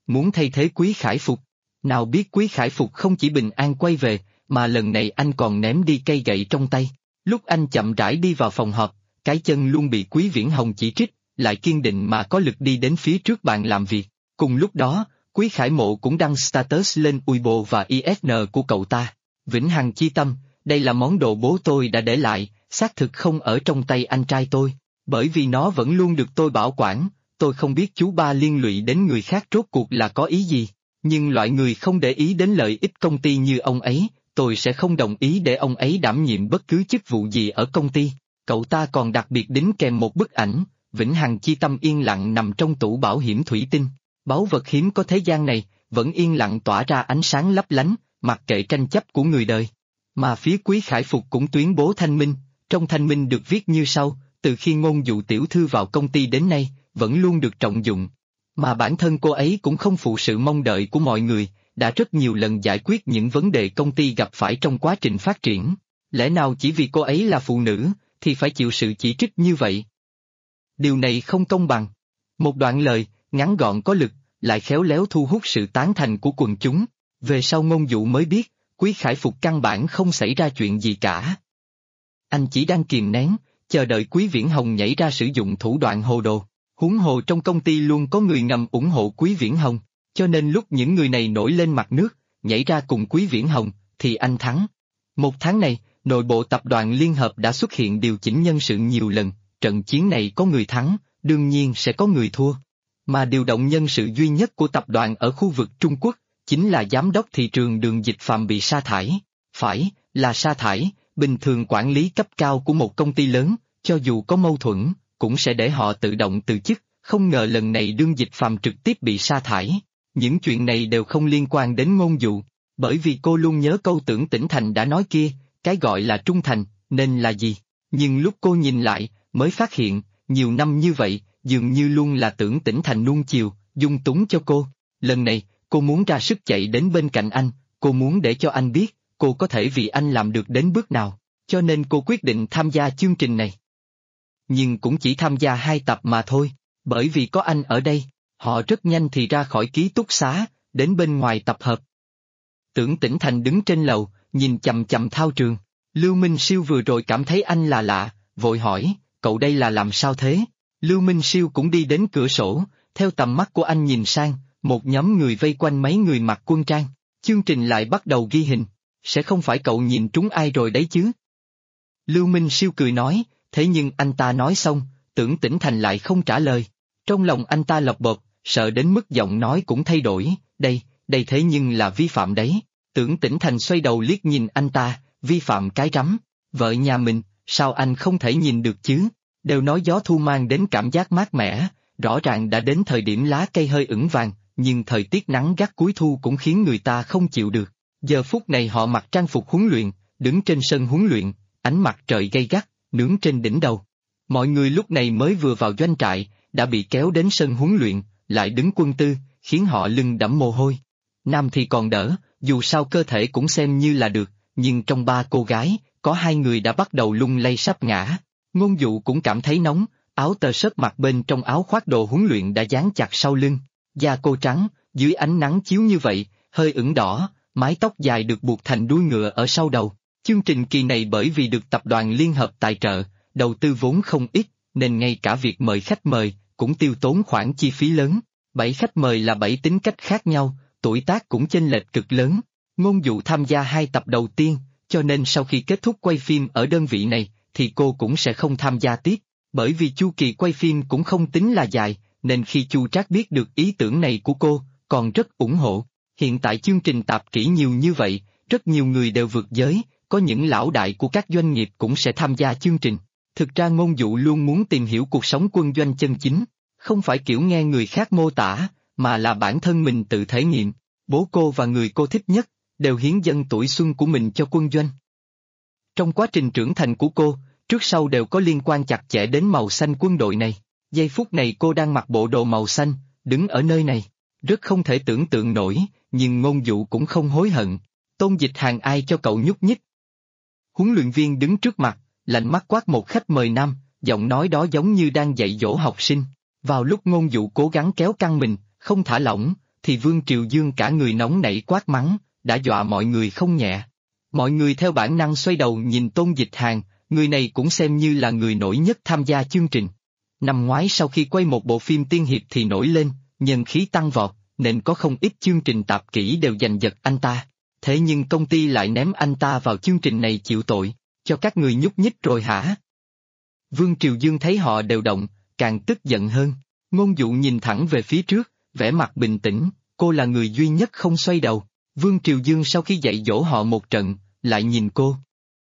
muốn thay thế Quý Khải Phục. Nào biết Quý Khải Phục không chỉ bình an quay về, mà lần này anh còn ném đi cây gậy trong tay. Lúc anh chậm rãi đi vào phòng họp, cái chân luôn bị Quý Viễn Hồng chỉ trích, lại kiên định mà có lực đi đến phía trước bàn làm việc. Cùng lúc đó, Quý Khải Mộ cũng đăng status lên Weibo và ISN của cậu ta. Vĩnh hằng chi tâm, đây là món đồ bố tôi đã để lại, xác thực không ở trong tay anh trai tôi. Bởi vì nó vẫn luôn được tôi bảo quản, tôi không biết chú ba liên lụy đến người khác rốt cuộc là có ý gì. Nhưng loại người không để ý đến lợi ích công ty như ông ấy, tôi sẽ không đồng ý để ông ấy đảm nhiệm bất cứ chức vụ gì ở công ty. Cậu ta còn đặc biệt đính kèm một bức ảnh, Vĩnh hằng chi tâm yên lặng nằm trong tủ bảo hiểm thủy tinh. Báu vật hiếm có thế gian này, vẫn yên lặng tỏa ra ánh sáng lấp lánh, mặc kệ tranh chấp của người đời. Mà phía Quý Khải Phục cũng tuyên bố thanh minh, trong thanh minh được viết như sau, từ khi Ngôn Dụ tiểu thư vào công ty đến nay, vẫn luôn được trọng dụng. Mà bản thân cô ấy cũng không phụ sự mong đợi của mọi người, đã rất nhiều lần giải quyết những vấn đề công ty gặp phải trong quá trình phát triển. Lẽ nào chỉ vì cô ấy là phụ nữ, thì phải chịu sự chỉ trích như vậy? Điều này không công bằng. Một đoạn lời, ngắn gọn có lực, lại khéo léo thu hút sự tán thành của quần chúng. Về sau Ngôn Dụ mới biết, Quý Khải Phục căn bản không xảy ra chuyện gì cả. Anh chỉ đang kìm nén, chờ đợi Quý Viễn Hồng nhảy ra sử dụng thủ đoạn hồ đồ. Huống hồ trong công ty luôn có người ngầm ủng hộ Quý Viễn Hồng, cho nên lúc những người này nổi lên mặt nước, nhảy ra cùng Quý Viễn Hồng, thì anh thắng. Một tháng này, nội bộ tập đoàn Liên Hợp đã xuất hiện điều chỉnh nhân sự nhiều lần, trận chiến này có người thắng, đương nhiên sẽ có người thua. Mà điều động nhân sự duy nhất của tập đoàn ở khu vực Trung Quốc, chính là giám đốc thị trường Đường Dịch Phàm bị sa thải. Phải, là sa thải, bình thường quản lý cấp cao của một công ty lớn, cho dù có mâu thuẫn, cũng sẽ để họ tự động từ chức, không ngờ lần này Đường Dịch Phàm trực tiếp bị sa thải. Những chuyện này đều không liên quan đến Ngôn Dụ, bởi vì cô luôn nhớ câu Tưởng Tĩnh Thành đã nói kia, cái gọi là trung thành, nên là gì? Nhưng lúc cô nhìn lại, mới phát hiện, nhiều năm như vậy, dường như luôn là Tưởng Tĩnh Thành nuông chiều, dung túng cho cô. Lần này, cô muốn ra sức chạy đến bên cạnh anh, cô muốn để cho anh biết, cô có thể vì anh làm được đến bước nào, cho nên cô quyết định tham gia chương trình này. Nhưng cũng chỉ tham gia 2 tập mà thôi, bởi vì có anh ở đây, họ rất nhanh thì ra khỏi ký túc xá, đến bên ngoài tập hợp. Tưởng Tĩnh Thành đứng trên lầu, nhìn chằm chằm thao trường. Lưu Minh Siêu vừa rồi cảm thấy anh là lạ, vội hỏi, cậu đây là làm sao thế? Lưu Minh Siêu cũng đi đến cửa sổ, theo tầm mắt của anh nhìn sang, một nhóm người vây quanh mấy người mặc quân trang. Chương trình lại bắt đầu ghi hình, sẽ không phải cậu nhìn trúng ai rồi đấy chứ? Lưu Minh Siêu cười nói, thế nhưng anh ta nói xong, Tưởng Tĩnh Thành lại không trả lời. Trong lòng anh ta lộc bộp, sợ đến mức giọng nói cũng thay đổi, đây thế nhưng là vi phạm đấy. Tưởng Tĩnh Thành xoay đầu liếc nhìn anh ta, vi phạm cái rắm, vợ nhà mình, sao anh không thể nhìn được chứ? Đều nói gió thu mang đến cảm giác mát mẻ, rõ ràng đã đến thời điểm lá cây hơi ửng vàng, nhưng thời tiết nắng gắt cuối thu cũng khiến người ta không chịu được. Giờ phút này họ mặc trang phục huấn luyện, đứng trên sân huấn luyện, ánh mặt trời gay gắt, nướng trên đỉnh đầu. Mọi người lúc này mới vừa vào doanh trại, đã bị kéo đến sân huấn luyện, lại đứng quân tư, khiến họ lưng đẫm mồ hôi. Nam thì còn đỡ, dù sao cơ thể cũng xem như là được, nhưng trong 3 cô gái, có 2 người đã bắt đầu lung lay sắp ngã. Ngôn Dụ cũng cảm thấy nóng, áo tơ sớt mặc bên trong áo khoác đồ huấn luyện đã dán chặt sau lưng. Da cô trắng, dưới ánh nắng chiếu như vậy, hơi ửng đỏ, mái tóc dài được buộc thành đuôi ngựa ở sau đầu. Chương trình kỳ này bởi vì được tập đoàn Liên Hợp tài trợ, đầu tư vốn không ít, nên ngay cả việc mời khách mời, cũng tiêu tốn khoản chi phí lớn. 7 khách mời là 7 tính cách khác nhau, tuổi tác cũng chênh lệch cực lớn. Ngôn Dụ tham gia 2 tập đầu tiên, cho nên sau khi kết thúc quay phim ở đơn vị này, thì cô cũng sẽ không tham gia tiếp. Bởi vì chu kỳ quay phim cũng không tính là dài, nên khi Chu Trác biết được ý tưởng này của cô, còn rất ủng hộ. Hiện tại chương trình tạp kỹ nhiều như vậy, rất nhiều người đều vượt giới, có những lão đại của các doanh nghiệp cũng sẽ tham gia chương trình. Thực ra Ngôn Dụ luôn muốn tìm hiểu cuộc sống quân doanh chân chính, không phải kiểu nghe người khác mô tả, mà là bản thân mình tự thể nghiệm. Bố cô và người cô thích nhất, đều hiến dâng tuổi xuân của mình cho quân doanh. Trong quá trình trưởng thành của cô, trước sau đều có liên quan chặt chẽ đến màu xanh quân đội này. Giây phút này cô đang mặc bộ đồ màu xanh, đứng ở nơi này. Rất không thể tưởng tượng nổi, nhưng Ngôn Dụ cũng không hối hận. Tôn Dịch Hàng ai cho cậu nhúc nhích? Huấn luyện viên đứng trước mặt, lạnh mắt quát một khách mời nam, giọng nói đó giống như đang dạy dỗ học sinh. Vào lúc Ngôn Dụ cố gắng kéo căng mình, không thả lỏng, thì Vương Triều Dương cả người nóng nảy quát mắng, đã dọa mọi người không nhẹ. Mọi người theo bản năng xoay đầu nhìn Tôn Dịch Hàn, người này cũng xem như là người nổi nhất tham gia chương trình. Năm ngoái sau khi quay một bộ phim tiên hiệp thì nổi lên, nhân khí tăng vọt, nên có không ít chương trình tạp kỹ đều giành giật anh ta. Thế nhưng công ty lại ném anh ta vào chương trình này chịu tội, cho các người nhúc nhích rồi hả? Vương Triều Dương thấy họ đều động, càng tức giận hơn. Ngôn Dụ nhìn thẳng về phía trước, vẻ mặt bình tĩnh, cô là người duy nhất không xoay đầu. Vương Triều Dương sau khi dạy dỗ họ một trận, lại nhìn cô.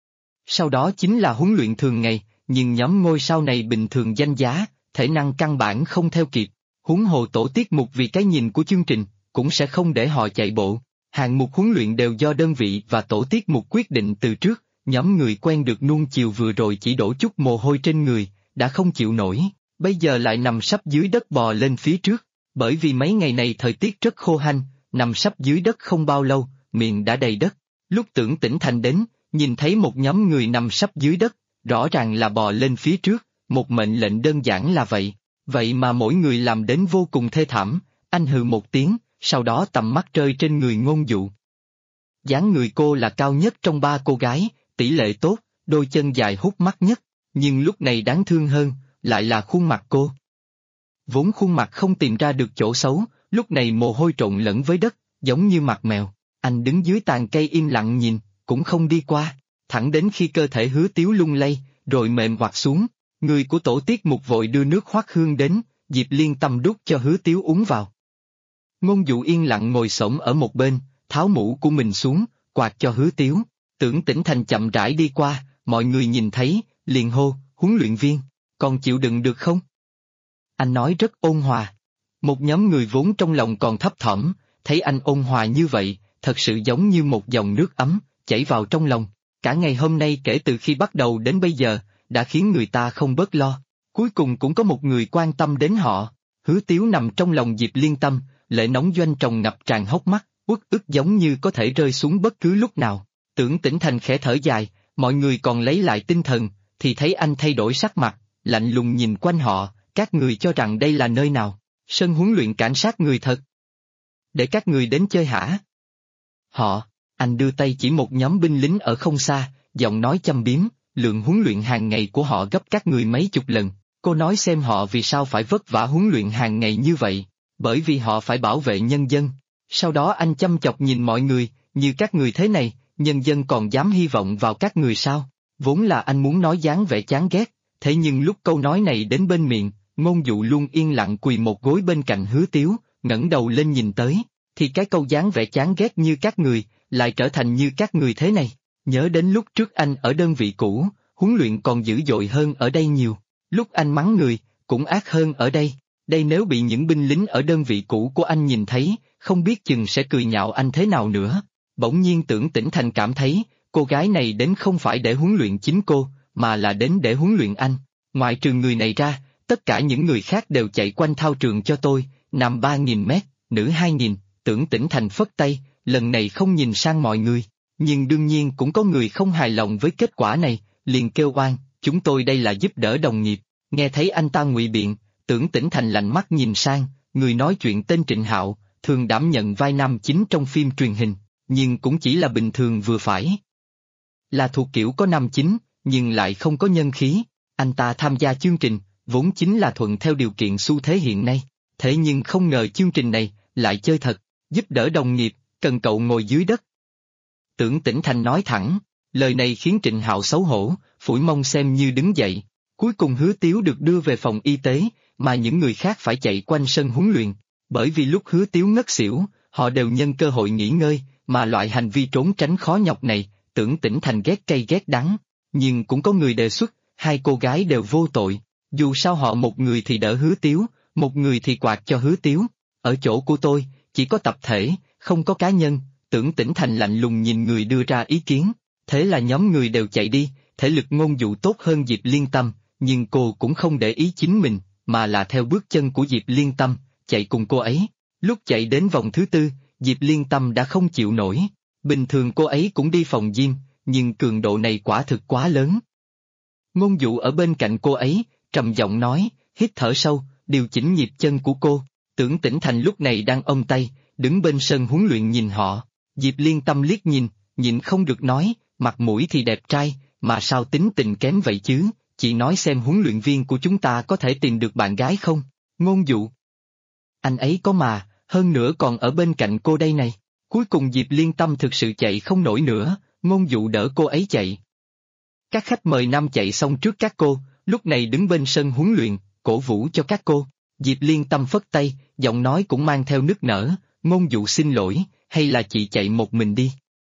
Sau đó chính là huấn luyện thường ngày, nhưng nhóm ngôi sao này bình thường danh giá, thể năng căn bản không theo kịp. Huống hồ tổ tiết mục vì cái nhìn của chương trình, cũng sẽ không để họ chạy bộ. Hạng mục huấn luyện đều do đơn vị và tổ tiết mục quyết định từ trước, nhóm người quen được nuông chiều vừa rồi chỉ đổ chút mồ hôi trên người, đã không chịu nổi, bây giờ lại nằm sấp dưới đất bò lên phía trước. Bởi vì mấy ngày này thời tiết rất khô hanh, nằm sấp dưới đất không bao lâu, miệng đã đầy đất. Lúc Tưởng Tĩnh Thành đến, nhìn thấy một nhóm người nằm sấp dưới đất, rõ ràng là bò lên phía trước, một mệnh lệnh đơn giản là vậy. Vậy mà mỗi người làm đến vô cùng thê thảm, anh hừ một tiếng, sau đó tầm mắt rơi trên người Ngôn Dụ. Dáng người cô là cao nhất trong ba cô gái, tỷ lệ tốt, đôi chân dài hút mắt nhất, nhưng lúc này đáng thương hơn, lại là khuôn mặt cô. Vốn khuôn mặt không tìm ra được chỗ xấu, lúc này mồ hôi trộn lẫn với đất, giống như mặt mèo. Anh đứng dưới tàn cây im lặng nhìn, cũng không đi qua, thẳng đến khi cơ thể Hứa Tiếu lung lay, rồi mềm hoạt xuống. Người của tổ tiết mục vội đưa nước hoắc hương đến, Diệp Liên Tâm đút cho Hứa Tiếu uống vào. Ngôn Dụ yên lặng ngồi xổm ở một bên, tháo mũ của mình xuống, quạt cho Hứa Tiếu. Tưởng Tĩnh Thành chậm rãi đi qua, mọi người nhìn thấy, liền hô, huấn luyện viên, còn chịu đựng được không? Anh nói rất ôn hòa. Một nhóm người vốn trong lòng còn thấp thỏm, thấy anh ôn hòa như vậy, thật sự giống như một dòng nước ấm, chảy vào trong lòng. Cả ngày hôm nay kể từ khi bắt đầu đến bây giờ, đã khiến người ta không bớt lo. Cuối cùng cũng có một người quan tâm đến họ. Hứa Tiếu nằm trong lòng Diệp Liên Tâm, lệ nóng doanh tròng ngập tràn hốc mắt, uất ức giống như có thể rơi xuống bất cứ lúc nào. Tưởng Tĩnh Thành khẽ thở dài, mọi người còn lấy lại tinh thần, thì thấy anh thay đổi sắc mặt, lạnh lùng nhìn quanh họ, các người cho rằng đây là nơi nào? Sân huấn luyện cảnh sát người thật. Để các người đến chơi hả? Anh đưa tay chỉ một nhóm binh lính ở không xa, giọng nói châm biếm, lượng huấn luyện hàng ngày của họ gấp các người mấy chục lần. Cô nói xem họ vì sao phải vất vả huấn luyện hàng ngày như vậy, bởi vì họ phải bảo vệ nhân dân. Sau đó anh chăm chọc nhìn mọi người, như các người thế này, nhân dân còn dám hy vọng vào các người sao? Vốn là anh muốn nói dáng vẻ chán ghét, thế nhưng lúc câu nói này đến bên miệng, Ngôn Dụ luôn yên lặng quỳ một gối bên cạnh Hứa Tiếu, ngẩng đầu lên nhìn tới, thì cái câu dáng vẻ chán ghét như các người, lại trở thành như các người thế này. Nhớ đến lúc trước anh ở đơn vị cũ, huấn luyện còn dữ dội hơn ở đây nhiều. Lúc anh mắng người, cũng ác hơn ở đây. Đây nếu bị những binh lính ở đơn vị cũ của anh nhìn thấy, không biết chừng sẽ cười nhạo anh thế nào nữa. Bỗng nhiên Tưởng Tĩnh Thành cảm thấy, cô gái này đến không phải để huấn luyện chính cô, mà là đến để huấn luyện anh. Ngoại trừ người này ra, tất cả những người khác đều chạy quanh thao trường cho tôi, nam 3.000 mét, nữ 2.000, Tưởng Tĩnh Thành phất tay, lần này không nhìn sang mọi người. Nhưng đương nhiên cũng có người không hài lòng với kết quả này, liền kêu oan, chúng tôi đây là giúp đỡ đồng nghiệp. Nghe thấy anh ta ngụy biện, Tưởng Tĩnh Thành lạnh mắt nhìn sang, người nói chuyện tên Trịnh Hạo, thường đảm nhận vai nam chính trong phim truyền hình, nhưng cũng chỉ là bình thường vừa phải. Là thuộc kiểu có nam chính, nhưng lại không có nhân khí. Anh ta tham gia chương trình, vốn chính là thuận theo điều kiện xu thế hiện nay, thế nhưng không ngờ chương trình này, lại chơi thật, giúp đỡ đồng nghiệp, cần cậu ngồi dưới đất. Tưởng Tĩnh Thành nói thẳng, lời này khiến Trịnh Hạo xấu hổ, phủi mông xem như đứng dậy. Cuối cùng Hứa Tiếu được đưa về phòng y tế, mà những người khác phải chạy quanh sân huấn luyện. Bởi vì lúc Hứa Tiếu ngất xỉu, họ đều nhân cơ hội nghỉ ngơi, mà loại hành vi trốn tránh khó nhọc này, Tưởng Tĩnh Thành ghét cay ghét đắng. Nhưng cũng có người đề xuất, hai cô gái đều vô tội, dù sao họ một người thì đỡ Hứa Tiếu, một người thì quạt cho Hứa Tiếu. Ở chỗ của tôi, chỉ có tập thể, không có cá nhân. Tưởng Tĩnh Thành lạnh lùng nhìn người đưa ra ý kiến, thế là nhóm người đều chạy đi, thể lực Ngôn Dụ tốt hơn Diệp Liên Tâm, nhưng cô cũng không để ý chính mình, mà là theo bước chân của Diệp Liên Tâm, chạy cùng cô ấy. Lúc chạy đến vòng thứ tư, Diệp Liên Tâm đã không chịu nổi, bình thường cô ấy cũng đi phòng gym, nhưng cường độ này quả thực quá lớn. Ngôn Dụ ở bên cạnh cô ấy, trầm giọng nói, hít thở sâu, điều chỉnh nhịp chân của cô. Tưởng Tĩnh Thành lúc này đang ôm tay, đứng bên sân huấn luyện nhìn họ. Diệp Liên Tâm liếc nhìn, nhịn không được nói, mặt mũi thì đẹp trai, mà sao tính tình kém vậy chứ, chị nói xem huấn luyện viên của chúng ta có thể tìm được bạn gái không? Ngôn Dụ. Anh ấy có mà, hơn nữa còn ở bên cạnh cô đây này. Cuối cùng Diệp Liên Tâm thực sự chạy không nổi nữa, Ngôn Dụ đỡ cô ấy chạy. Các khách mời nam chạy xong trước các cô, lúc này đứng bên sân huấn luyện, cổ vũ cho các cô. Diệp Liên Tâm phất tay, giọng nói cũng mang theo nức nở, Ngôn Dụ xin lỗi, hay là chị chạy một mình đi.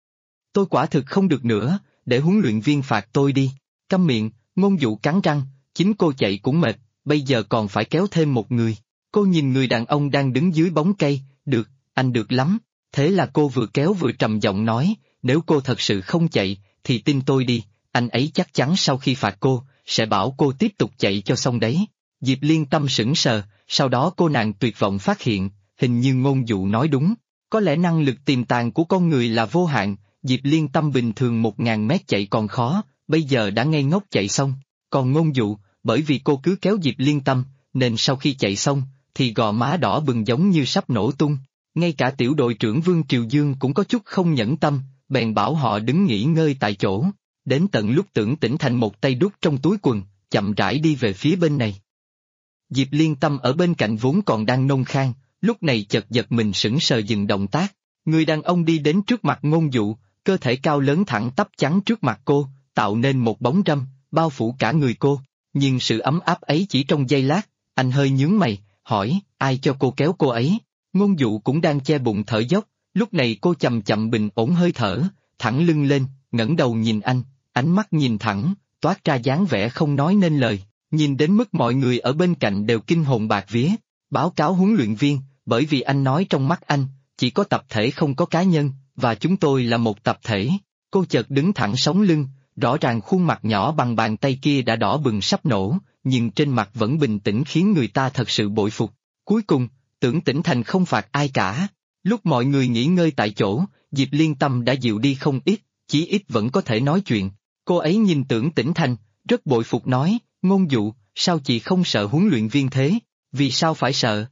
Tôi quả thực không được nữa, để huấn luyện viên phạt tôi đi. Câm miệng, Ngôn Dụ cắn răng, chính cô chạy cũng mệt, bây giờ còn phải kéo thêm một người. Cô nhìn người đàn ông đang đứng dưới bóng cây, được, anh được lắm. Thế là cô vừa kéo vừa trầm giọng nói, nếu cô thật sự không chạy, thì tin tôi đi, anh ấy chắc chắn sau khi phạt cô, sẽ bảo cô tiếp tục chạy cho xong đấy. Diệp Liên Tâm sững sờ, sau đó cô nàng tuyệt vọng phát hiện, hình như Ngôn Dụ nói đúng. Có lẽ năng lực tiềm tàng của con người là vô hạn, Diệp Liên Tâm bình thường 1000 mét chạy còn khó, bây giờ đã ngây ngốc chạy xong. Còn Ngôn Dụ, bởi vì cô cứ kéo Diệp Liên Tâm, nên sau khi chạy xong, thì gò má đỏ bừng giống như sắp nổ tung. Ngay cả tiểu đội trưởng Vương Triều Dương cũng có chút không nhẫn tâm, bèn bảo họ đứng nghỉ ngơi tại chỗ. Đến tận lúc Tưởng Tĩnh Thành một tay đút trong túi quần, chậm rãi đi về phía bên này. Diệp Liên Tâm ở bên cạnh vốn còn đang nôn khan, lúc này chợt giật mình sững sờ dừng động tác. Người đàn ông đi đến trước mặt Ngôn Dụ, cơ thể cao lớn thẳng tắp chắn trước mặt cô, tạo nên một bóng râm, bao phủ cả người cô. Nhưng sự ấm áp ấy chỉ trong giây lát, anh hơi nhướng mày, hỏi, ai cho cô kéo cô ấy? Ngôn Dụ cũng đang che bụng thở dốc, lúc này cô chậm chậm bình ổn hơi thở, thẳng lưng lên, ngẩng đầu nhìn anh, ánh mắt nhìn thẳng, toát ra dáng vẻ không nói nên lời, nhìn đến mức mọi người ở bên cạnh đều kinh hồn bạt vía. Báo cáo huấn luyện viên, bởi vì anh nói trong mắt anh, chỉ có tập thể không có cá nhân, và chúng tôi là một tập thể. Cô chợt đứng thẳng sống lưng, rõ ràng khuôn mặt nhỏ bằng bàn tay kia đã đỏ bừng sắp nổ, nhưng trên mặt vẫn bình tĩnh khiến người ta thật sự bội phục. Cuối cùng, Tưởng Tĩnh Thành không phạt ai cả. Lúc mọi người nghỉ ngơi tại chỗ, Diệp Liên Tâm đã dịu đi không ít, chí ít vẫn có thể nói chuyện. Cô ấy nhìn Tưởng Tĩnh Thành, rất bội phục nói, Ngôn Dụ, sao chị không sợ huấn luyện viên thế? Vì sao phải sợ?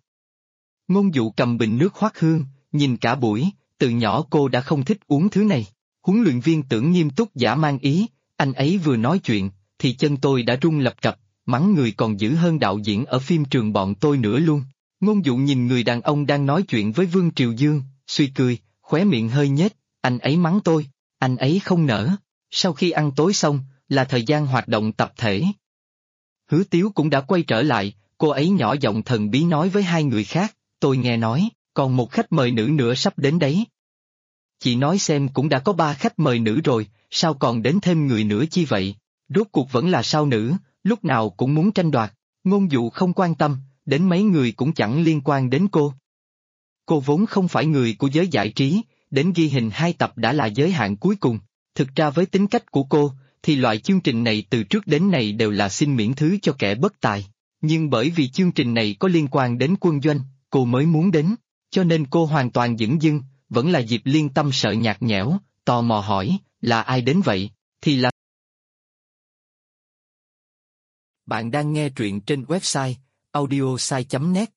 Ngôn Dụ cầm bình nước hoắc hương, nhìn cả buổi, từ nhỏ cô đã không thích uống thứ này. Huấn luyện viên Tưởng nghiêm túc giả mang ý, anh ấy vừa nói chuyện, thì chân tôi đã run lập cập, mắng người còn dữ hơn đạo diễn ở phim trường bọn tôi nữa luôn. Ngôn Dụ nhìn người đàn ông đang nói chuyện với Vương Triều Dương, suy cười, khóe miệng hơi nhếch, anh ấy mắng tôi, anh ấy không nỡ. Sau khi ăn tối xong, là thời gian hoạt động tập thể. Hứa Tiếu cũng đã quay trở lại, cô ấy nhỏ giọng thần bí nói với hai người khác, tôi nghe nói, còn một khách mời nữ nữa sắp đến đấy. Chị nói xem cũng đã có 3 khách mời nữ rồi, sao còn đến thêm người nữa chi vậy? Rốt cuộc vẫn là sao nữ, lúc nào cũng muốn tranh đoạt. Ngôn Dụ không quan tâm, đến mấy người cũng chẳng liên quan đến cô. Cô vốn không phải người của giới giải trí, đến ghi hình 2 tập đã là giới hạn cuối cùng. Thực ra với tính cách của cô, thì loại chương trình này từ trước đến nay đều là xin miễn thứ cho kẻ bất tài. Nhưng bởi vì chương trình này có liên quan đến quân doanh, cô mới muốn đến, cho nên cô hoàn toàn dửng dưng, vẫn là Diệp Liên Tâm sợ nhạt nhẽo, tò mò hỏi, là ai đến vậy, thì là... Bạn đang nghe truyện trên website audiosai.net.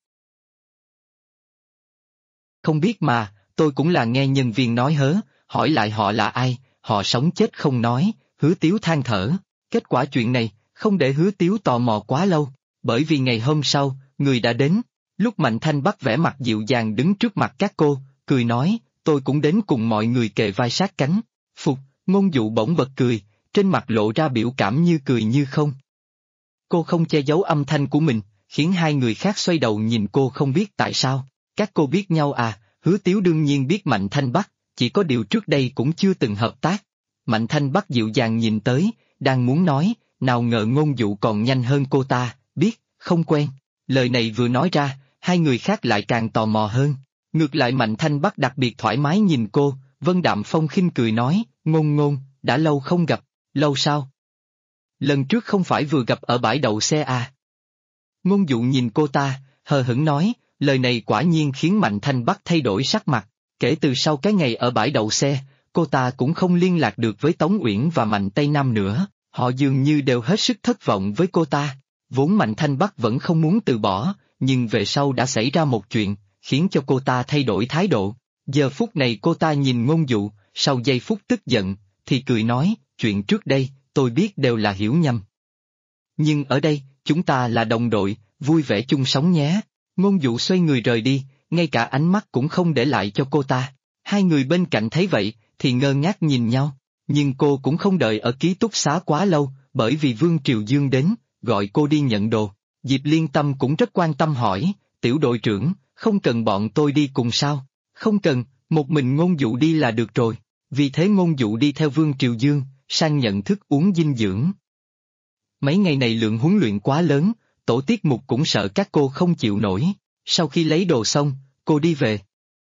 Không biết mà, tôi cũng là nghe nhân viên nói hớ, hỏi lại họ là ai, họ sống chết không nói, Hứa Tiếu than thở. Kết quả chuyện này, không để Hứa Tiếu tò mò quá lâu, bởi vì ngày hôm sau, người đã đến. Lúc Mạnh Thanh Bắc vẻ mặt dịu dàng đứng trước mặt các cô, cười nói, tôi cũng đến cùng mọi người kề vai sát cánh. Phục, Ngôn Dụ bỗng bật cười, trên mặt lộ ra biểu cảm như cười như không. Cô không che giấu âm thanh của mình, khiến hai người khác xoay đầu nhìn cô không biết tại sao. Các cô biết nhau à? Hứa Tiếu đương nhiên biết Mạnh Thanh Bắc, chỉ có điều trước đây cũng chưa từng hợp tác. Mạnh Thanh Bắc dịu dàng nhìn tới, đang muốn nói, nào ngờ Ngôn Dụ còn nhanh hơn cô ta, biết, không quen. Lời này vừa nói ra, hai người khác lại càng tò mò hơn. Ngược lại Mạnh Thanh Bắc đặc biệt thoải mái nhìn cô, Vân Đạm Phong khinh cười nói, Ngôn, đã lâu không gặp, lâu sao? Lần trước không phải vừa gặp ở bãi đậu xe à? Ngôn Dụ nhìn cô ta, hờ hững nói, lời này quả nhiên khiến Mạnh Thanh Bắc thay đổi sắc mặt. Kể từ sau cái ngày ở bãi đậu xe, cô ta cũng không liên lạc được với Tống Uyển và Mạnh Tây Nam nữa, họ dường như đều hết sức thất vọng với cô ta. Vốn Mạnh Thanh Bắc vẫn không muốn từ bỏ, nhưng về sau đã xảy ra một chuyện, khiến cho cô ta thay đổi thái độ. Giờ phút này cô ta nhìn Ngôn Dụ, sau giây phút tức giận, thì cười nói, chuyện trước đây, tôi biết đều là hiểu nhầm. Nhưng ở đây, chúng ta là đồng đội, vui vẻ chung sống nhé. Ngôn Dụ xoay người rời đi, ngay cả ánh mắt cũng không để lại cho cô ta. Hai người bên cạnh thấy vậy, thì ngơ ngác nhìn nhau. Nhưng cô cũng không đợi ở ký túc xá quá lâu, bởi vì Vương Triều Dương đến, gọi cô đi nhận đồ. Diệp Liên Tâm cũng rất quan tâm hỏi, tiểu đội trưởng, không cần bọn tôi đi cùng sao? Không cần, một mình Ngôn Dụ đi là được rồi. Vì thế Ngôn Dụ đi theo Vương Triều Dương, sang nhận thức uống dinh dưỡng. Mấy ngày này lượng huấn luyện quá lớn, tổ tiết mục cũng sợ các cô không chịu nổi. Sau khi lấy đồ xong, cô đi về.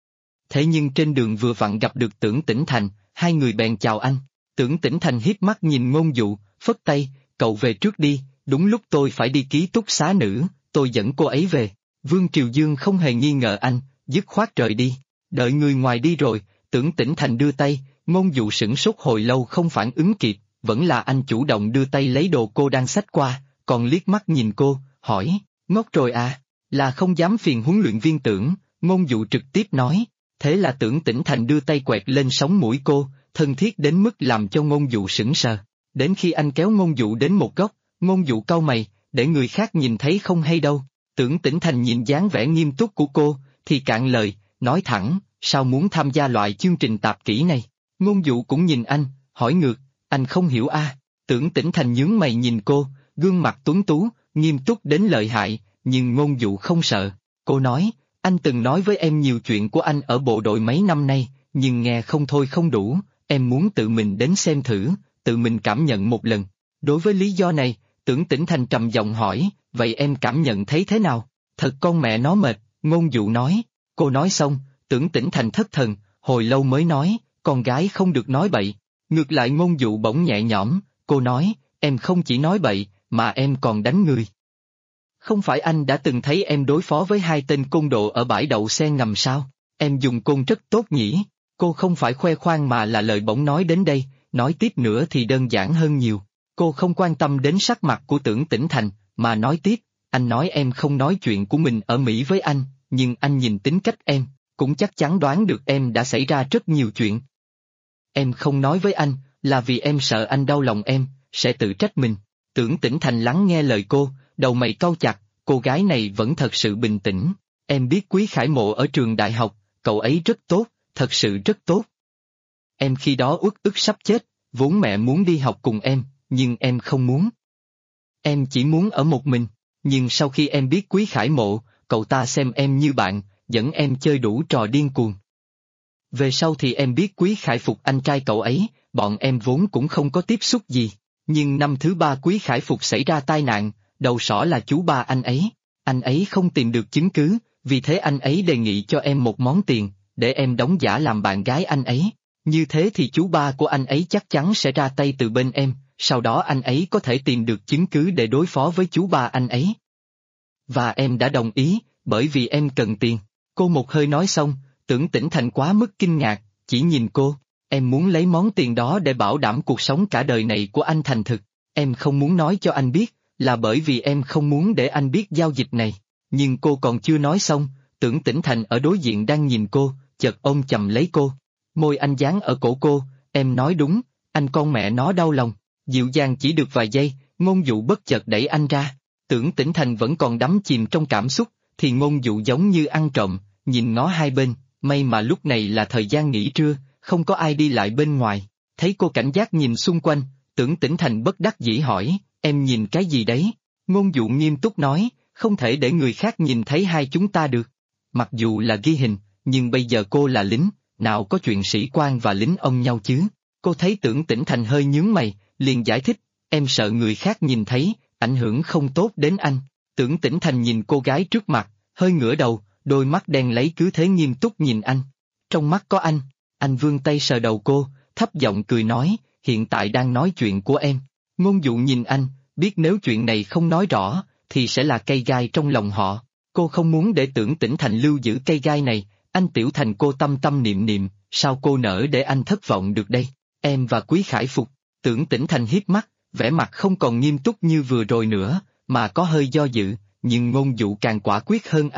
Thế nhưng trên đường vừa vặn gặp được Tưởng Tĩnh Thành, hai người bèn chào anh. Tưởng Tĩnh Thành hiếp mắt nhìn Ngôn Dụ, phất tay, cậu về trước đi, đúng lúc tôi phải đi ký túc xá nữ, tôi dẫn cô ấy về. Vương Triều Dương không hề nghi ngờ anh, dứt khoát rời đi. Đợi người ngoài đi rồi, Tưởng Tĩnh Thành đưa tay, Ngôn Dụ sửng sốt hồi lâu không phản ứng kịp, vẫn là anh chủ động đưa tay lấy đồ cô đang xách qua, còn liếc mắt nhìn cô, hỏi, ngốc rồi à, là không dám phiền huấn luyện viên Tưởng, Ngôn Dụ trực tiếp nói. Thế là Tưởng Tĩnh Thành đưa tay quẹt lên sống mũi cô, thân thiết đến mức làm cho Ngôn Dụ sững sờ. Đến khi anh kéo Ngôn Dụ đến một góc, Ngôn Dụ cau mày, để người khác nhìn thấy không hay đâu. Tưởng Tĩnh Thành nhìn dáng vẻ nghiêm túc của cô, thì cạn lời, nói thẳng, sao muốn tham gia loại chương trình tạp kỹ này? Ngôn Dụ cũng nhìn anh, hỏi ngược, anh không hiểu à? Tưởng Tĩnh Thành nhướng mày nhìn cô, gương mặt tuấn tú, nghiêm túc đến lợi hại, nhưng Ngôn Dụ không sợ. Cô nói, anh từng nói với em nhiều chuyện của anh ở bộ đội mấy năm nay, nhưng nghe không thôi không đủ, em muốn tự mình đến xem thử, tự mình cảm nhận một lần. Đối với lý do này, Tưởng Tĩnh Thành trầm giọng hỏi, vậy em cảm nhận thấy thế nào? Thật con mẹ nó mệt, Ngôn Dụ nói. Cô nói xong, Tưởng Tĩnh Thành thất thần, hồi lâu mới nói, con gái không được nói bậy. Ngược lại Ngôn Dụ bỗng nhẹ nhõm, cô nói, em không chỉ nói bậy, mà em còn đánh người. Không phải anh đã từng thấy em đối phó với hai tên côn đồ ở bãi đậu xe ngầm sao? Em dùng côn rất tốt nhỉ? Cô không phải khoe khoang mà là lời bỗng nói đến đây, nói tiếp nữa thì đơn giản hơn nhiều. Cô không quan tâm đến sắc mặt của Tưởng Tĩnh Thành, mà nói tiếp, anh nói em không nói chuyện của mình ở Mỹ với anh, nhưng anh nhìn tính cách em, cũng chắc chắn đoán được em đã xảy ra rất nhiều chuyện. Em không nói với anh, là vì em sợ anh đau lòng em, sẽ tự trách mình. Tưởng Tĩnh Thành lắng nghe lời cô, đầu mày cau chặt, cô gái này vẫn thật sự bình tĩnh. Em biết Quý Khải Mộ ở trường đại học, cậu ấy rất tốt, thật sự rất tốt. Em khi đó uất ức sắp chết, vốn mẹ muốn đi học cùng em, nhưng em không muốn. Em chỉ muốn ở một mình, nhưng sau khi em biết Quý Khải Mộ, cậu ta xem em như bạn, dẫn em chơi đủ trò điên cuồng. Về sau thì em biết Quý Khải Phục anh trai cậu ấy, bọn em vốn cũng không có tiếp xúc gì, nhưng năm thứ ba Quý Khải Phục xảy ra tai nạn, đầu sỏ là chú ba anh ấy không tìm được chứng cứ, vì thế anh ấy đề nghị cho em một món tiền, để em đóng giả làm bạn gái anh ấy, như thế thì chú ba của anh ấy chắc chắn sẽ ra tay từ bên em, sau đó anh ấy có thể tìm được chứng cứ để đối phó với chú ba anh ấy. Và em đã đồng ý, bởi vì em cần tiền. Cô một hơi nói xong, Tưởng Tĩnh Thành quá mức kinh ngạc, chỉ nhìn cô, em muốn lấy món tiền đó để bảo đảm cuộc sống cả đời này của anh thành thực, em không muốn nói cho anh biết, là bởi vì em không muốn để anh biết giao dịch này. Nhưng cô còn chưa nói xong, Tưởng Tĩnh Thành ở đối diện đang nhìn cô, chợt ôm chầm lấy cô. Môi anh dán ở cổ cô, em nói đúng, anh con mẹ nó đau lòng. Dịu dàng chỉ được vài giây, Ngôn Dụ bất chợt đẩy anh ra. Tưởng Tĩnh Thành vẫn còn đắm chìm trong cảm xúc, thì Ngôn Dụ giống như ăn trộm, nhìn ngó hai bên, may mà lúc này là thời gian nghỉ trưa, không có ai đi lại bên ngoài. Thấy cô cảnh giác nhìn xung quanh, Tưởng Tĩnh Thành bất đắc dĩ hỏi, em nhìn cái gì đấy? Ngôn Dụ nghiêm túc nói, không thể để người khác nhìn thấy hai chúng ta được. Mặc dù là ghi hình, nhưng bây giờ cô là lính, nào có chuyện sĩ quan và lính ôm nhau chứ? Cô thấy Tưởng Tĩnh Thành hơi nhướng mày, liền giải thích, em sợ người khác nhìn thấy, ảnh hưởng không tốt đến anh. Tưởng Tĩnh Thành nhìn cô gái trước mặt, hơi ngửa đầu, đôi mắt đen lấy cứ thế nghiêm túc nhìn anh. Trong mắt có anh vươn tay sờ đầu cô, thấp giọng cười nói, hiện tại đang nói chuyện của em. Ngôn Dụ nhìn anh, biết nếu chuyện này không nói rõ, thì sẽ là cây gai trong lòng họ. Cô không muốn để Tưởng Tĩnh Thành lưu giữ cây gai này, anh Tiểu Thành cô tâm tâm niệm niệm, sao cô nỡ để anh thất vọng được đây? Em và Quý Khải Phục. Tưởng Tĩnh Thành hiếp mắt, vẻ mặt không còn nghiêm túc như vừa rồi nữa, mà có hơi do dự, nhưng Ngôn Dụ càng quả quyết hơn anh.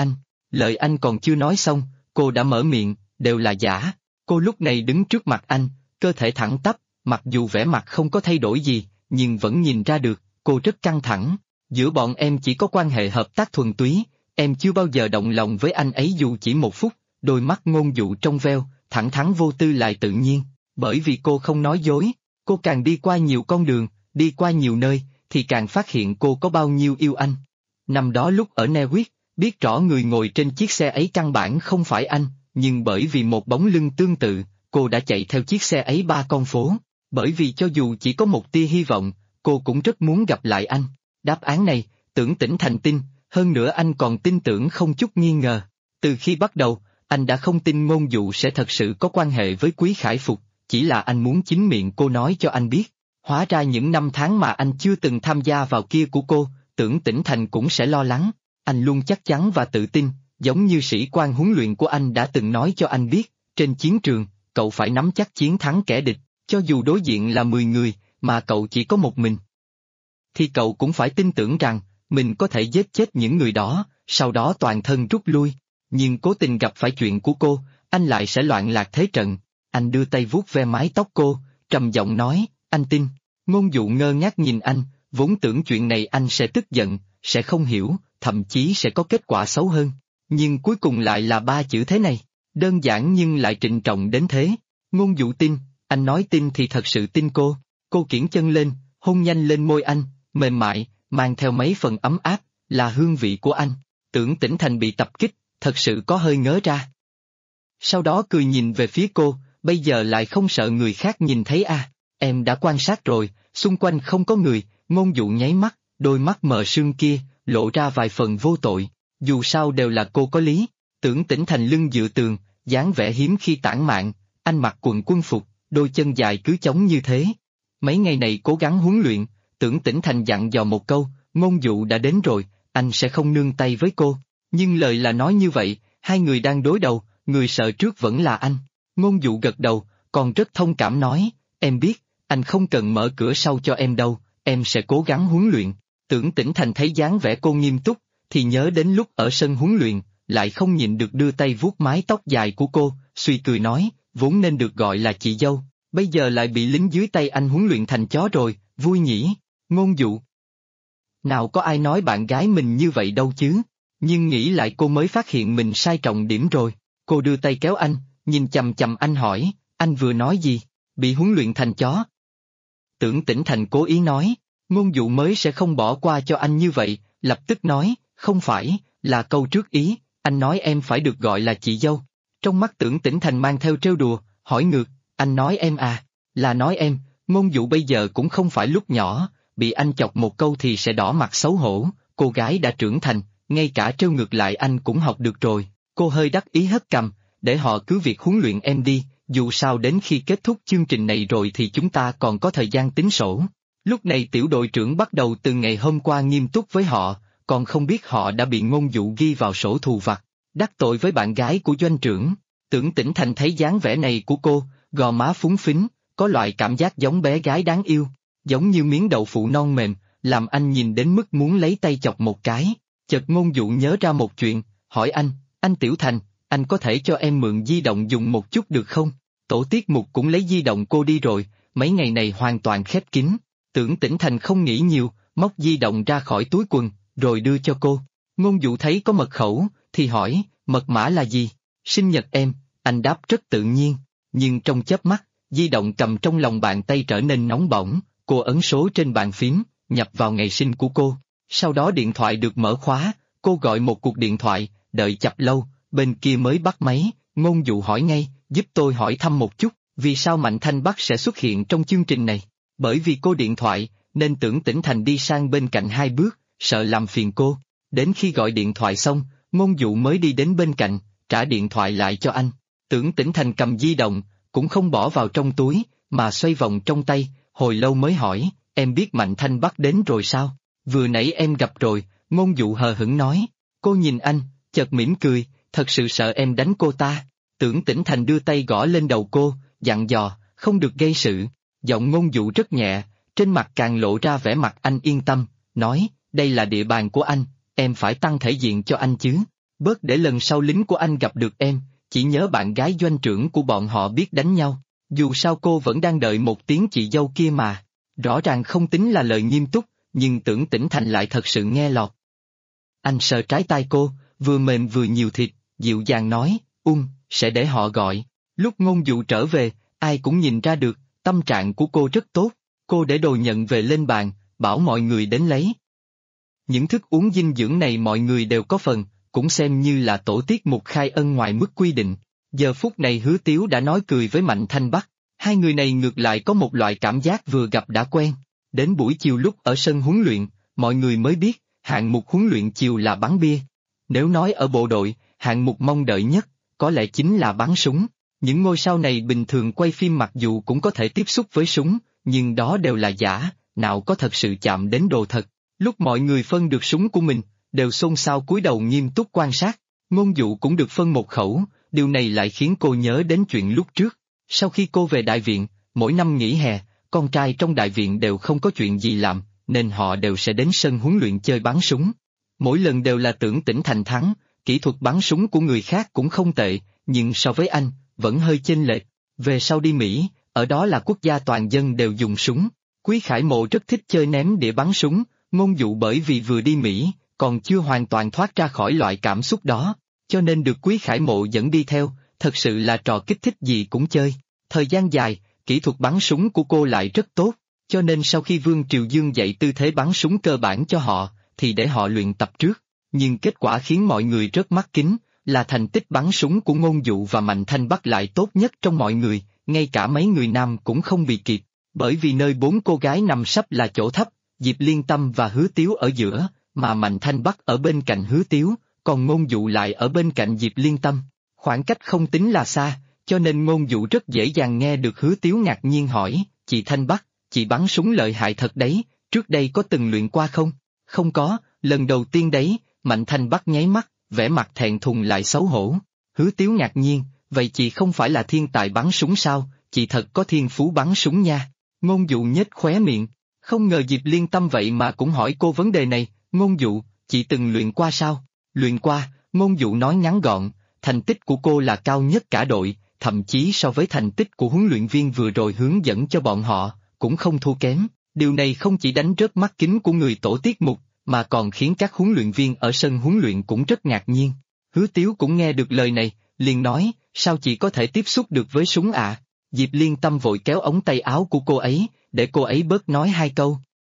Lời anh còn chưa nói xong, cô đã mở miệng, đều là giả. Cô lúc này đứng trước mặt anh, cơ thể thẳng tắp, mặc dù vẻ mặt không có thay đổi gì, nhưng vẫn nhìn ra được, cô rất căng thẳng. Giữa bọn em chỉ có quan hệ hợp tác thuần túy, em chưa bao giờ động lòng với anh ấy dù chỉ một phút. Đôi mắt Ngôn Dụ trong veo, thẳng thắn vô tư lại tự nhiên, bởi vì cô không nói dối, cô càng đi qua nhiều con đường, đi qua nhiều nơi, thì càng phát hiện cô có bao nhiêu yêu anh. Năm đó lúc ở Newick, biết rõ người ngồi trên chiếc xe ấy căn bản không phải anh, nhưng bởi vì một bóng lưng tương tự, cô đã chạy theo chiếc xe ấy 3 con phố, bởi vì cho dù chỉ có một tia hy vọng, cô cũng rất muốn gặp lại anh. Đáp án này, Tưởng Tĩnh Thành tin, hơn nữa anh còn tin tưởng không chút nghi ngờ. Từ khi bắt đầu, anh đã không tin Ngôn Dụ sẽ thật sự có quan hệ với Quý Khải Phục, chỉ là anh muốn chính miệng cô nói cho anh biết. Hóa ra những năm tháng mà anh chưa từng tham gia vào kia của cô, Tưởng Tĩnh Thành cũng sẽ lo lắng. Anh luôn chắc chắn và tự tin, giống như sĩ quan huấn luyện của anh đã từng nói cho anh biết, trên chiến trường, cậu phải nắm chắc chiến thắng kẻ địch, cho dù đối diện là 10 người, mà cậu chỉ có một mình. Thì cậu cũng phải tin tưởng rằng, mình có thể giết chết những người đó, sau đó toàn thân rút lui. Nhưng cố tình gặp phải chuyện của cô, anh lại sẽ loạn lạc thế trận. Anh đưa tay vuốt ve mái tóc cô, trầm giọng nói, anh tin. Ngôn Dụ ngơ ngác nhìn anh, vốn tưởng chuyện này anh sẽ tức giận, sẽ không hiểu, thậm chí sẽ có kết quả xấu hơn. Nhưng cuối cùng lại là 3 chữ thế này, đơn giản nhưng lại trịnh trọng đến thế. Ngôn Dụ tin, anh nói tin thì thật sự tin cô kiễng chân lên, hôn nhanh lên môi anh, mềm mại, mang theo mấy phần ấm áp, là hương vị của anh. Tưởng Tĩnh Thành bị tập kích, thật sự có hơi ngớ ra. Sau đó cười nhìn về phía cô, bây giờ lại không sợ người khác nhìn thấy à, em đã quan sát rồi, xung quanh không có người. Ngôn Dụ nháy mắt, đôi mắt mờ sương kia, lộ ra vài phần vô tội, dù sao đều là cô có lý. Tưởng Tĩnh Thành lưng dựa tường, dáng vẻ hiếm khi tản mạn, anh mặc quần quân phục, đôi chân dài cứ chống như thế. Mấy ngày này cố gắng huấn luyện, Tưởng Tĩnh Thành dặn dò một câu, Ngôn Dụ đã đến rồi, anh sẽ không nương tay với cô. Nhưng lời là nói như vậy, hai người đang đối đầu, người sợ trước vẫn là anh. Ngôn Dụ gật đầu, còn rất thông cảm nói, em biết, anh không cần mở cửa sau cho em đâu, em sẽ cố gắng huấn luyện. Tưởng Tĩnh Thành thấy dáng vẻ cô nghiêm túc, thì nhớ đến lúc ở sân huấn luyện, lại không nhịn được đưa tay vuốt mái tóc dài của cô, suy cười nói, vốn nên được gọi là chị dâu, bây giờ lại bị lính dưới tay anh huấn luyện thành chó rồi, vui nhỉ. Ngôn Dụ. Nào có ai nói bạn gái mình như vậy đâu chứ, nhưng nghĩ lại cô mới phát hiện mình sai trọng điểm rồi. Cô đưa tay kéo anh, nhìn chằm chằm anh hỏi, anh vừa nói gì, bị huấn luyện thành chó. Tưởng Tĩnh Thành cố ý nói, Ngôn Dụ mới sẽ không bỏ qua cho anh như vậy, lập tức nói, không phải, là câu trước ý, anh nói em phải được gọi là chị dâu. Trong mắt Tưởng Tĩnh Thành mang theo trêu đùa, hỏi ngược, anh nói em à, là nói em. Ngôn Dụ bây giờ cũng không phải lúc nhỏ, bị anh chọc một câu thì sẽ đỏ mặt xấu hổ, cô gái đã trưởng thành, ngay cả trêu ngược lại anh cũng học được rồi. Cô hơi đắc ý hất cằm, để họ cứ việc huấn luyện em đi, dù sao đến khi kết thúc chương trình này rồi thì chúng ta còn có thời gian tính sổ. Lúc này tiểu đội trưởng bắt đầu từ ngày hôm qua nghiêm túc với họ, còn không biết họ đã bị Ngôn Dụ ghi vào sổ thù vặt, đắc tội với bạn gái của doanh trưởng. Tưởng Tĩnh Thành thấy dáng vẻ này của cô, gò má phúng phính, có loại cảm giác giống bé gái đáng yêu, giống như miếng đậu phụ non mềm, làm anh nhìn đến mức muốn lấy tay chọc một cái. Chợt Ngôn Dụ nhớ ra một chuyện, hỏi anh Tiểu Thành, anh có thể cho em mượn di động dùng một chút được không? Tổ tiết mục cũng lấy di động cô đi rồi, mấy ngày này hoàn toàn khép kín. Tưởng Tĩnh Thành không nghĩ nhiều, móc di động ra khỏi túi quần, rồi đưa cho cô. Ngôn Dụ thấy có mật khẩu, thì hỏi, mật mã là gì? Sinh nhật em, anh đáp rất tự nhiên, nhưng trong chớp mắt, di động cầm trong lòng bàn tay trở nên nóng bỏng, cô ấn số trên bàn phím, nhập vào ngày sinh của cô. Sau đó điện thoại được mở khóa, cô gọi một cuộc điện thoại, đợi chập lâu, bên kia mới bắt máy. Ngôn Dụ hỏi ngay, giúp tôi hỏi thăm một chút, vì sao Mạnh Thanh Bắc sẽ xuất hiện trong chương trình này? Bởi vì cô điện thoại, nên Tưởng Tĩnh Thành đi sang bên cạnh 2 bước, sợ làm phiền cô. Đến khi gọi điện thoại xong, Ngôn Dụ mới đi đến bên cạnh, trả điện thoại lại cho anh. Tưởng Tĩnh Thành cầm di động, cũng không bỏ vào trong túi, mà xoay vòng trong tay, hồi lâu mới hỏi, em biết Mạnh Thanh Bắc đến rồi sao? Vừa nãy em gặp rồi, Ngôn Dụ hờ hững nói. Cô nhìn anh, chợt mỉm cười, thật sự sợ em đánh cô ta. Tưởng Tĩnh Thành đưa tay gõ lên đầu cô, dặn dò, không được gây sự. Giọng Ngôn Dụ rất nhẹ, trên mặt càng lộ ra vẻ mặt anh yên tâm, nói, đây là địa bàn của anh, em phải tăng thể diện cho anh chứ. Bớt để lần sau lính của anh gặp được em, chỉ nhớ bạn gái doanh trưởng của bọn họ biết đánh nhau. Dù sao cô vẫn đang đợi một tiếng chị dâu kia mà. Rõ ràng không tính là lời nghiêm túc, nhưng Tưởng Tĩnh Thành lại thật sự nghe lọt. Anh sờ trái tai cô, vừa mềm vừa nhiều thịt, dịu dàng nói, sẽ để họ gọi. Lúc Ngôn Dụ trở về, ai cũng nhìn ra được, tâm trạng của cô rất tốt. Cô để đồ nhận về lên bàn, bảo mọi người đến lấy. Những thức uống dinh dưỡng này mọi người đều có phần, cũng xem như là tổ tiết mục khai ân ngoài mức quy định. Giờ phút này Hứa Tiếu đã nói cười với Mạnh Thanh Bắc, hai người này ngược lại có một loại cảm giác vừa gặp đã quen. Đến buổi chiều lúc ở sân huấn luyện, mọi người mới biết, hạng mục huấn luyện chiều là bắn bia. Nếu nói ở bộ đội, hạng mục mong đợi nhất, có lẽ chính là bắn súng. Những ngôi sao này bình thường quay phim mặc dù cũng có thể tiếp xúc với súng, nhưng đó đều là giả, nào có thật sự chạm đến đồ thật. Lúc mọi người phân được súng của mình, đều xôn xao cúi đầu nghiêm túc quan sát. Ngôn Dụ cũng được phân một khẩu, điều này lại khiến cô nhớ đến chuyện lúc trước. Sau khi cô về đại viện, mỗi năm nghỉ hè, con trai trong đại viện đều không có chuyện gì làm, nên họ đều sẽ đến sân huấn luyện chơi bắn súng. Mỗi lần đều là Tưởng Tĩnh Thành thắng, kỹ thuật bắn súng của người khác cũng không tệ, nhưng so với anh, vẫn hơi chênh lệch. Về sau đi Mỹ, ở đó là quốc gia toàn dân đều dùng súng. Quý Khải Mộ rất thích chơi ném đĩa bắn súng, Ngôn Dụ bởi vì vừa đi Mỹ, còn chưa hoàn toàn thoát ra khỏi loại cảm xúc đó, cho nên được Quý Khải Mộ dẫn đi theo, thật sự là trò kích thích gì cũng chơi. Thời gian dài, kỹ thuật bắn súng của cô lại rất tốt, cho nên sau khi Vương Triều Dương dạy tư thế bắn súng cơ bản cho họ, thì để họ luyện tập trước. Nhưng kết quả khiến mọi người rất mắc kính, là thành tích bắn súng của Ngôn Dụ và Mạnh Thanh Bắc lại tốt nhất trong mọi người, ngay cả mấy người nam cũng không bị kịp, bởi vì nơi bốn cô gái nằm sấp là chỗ thấp, Diệp Liên Tâm và Hứa Tiếu ở giữa, mà Mạnh Thanh Bắc ở bên cạnh Hứa Tiếu, còn Ngôn Dụ lại ở bên cạnh Diệp Liên Tâm. Khoảng cách không tính là xa, cho nên Ngôn Dụ rất dễ dàng nghe được Hứa Tiếu ngạc nhiên hỏi, chị Thanh Bắc, chị bắn súng lợi hại thật đấy, trước đây có từng luyện qua không? Không có, lần đầu tiên đấy, Mạnh Thanh Bắc nháy mắt, vẻ mặt thẹn thùng lại xấu hổ. Hứa Tiếu ngạc nhiên, vậy chị không phải là thiên tài bắn súng sao, chị thật có thiên phú bắn súng nha. Ngôn Dụ nhếch khóe miệng, không ngờ Diệp Liên Tâm vậy mà cũng hỏi cô vấn đề này. Ngôn Dụ, chị từng luyện qua sao? Luyện qua, Ngôn Dụ nói ngắn gọn, thành tích của cô là cao nhất cả đội, thậm chí so với thành tích của huấn luyện viên vừa rồi hướng dẫn cho bọn họ, cũng không thua kém. Điều này không chỉ đánh rớt mắt kính của người tổ tiết mục, mà còn khiến các huấn luyện viên ở sân huấn luyện cũng rất ngạc nhiên. Hứa Tiếu cũng nghe được lời này, liền nói, sao chị có thể tiếp xúc được với súng ạ? Diệp Liên Tâm vội kéo ống tay áo của cô ấy, để cô ấy bớt nói hai câu.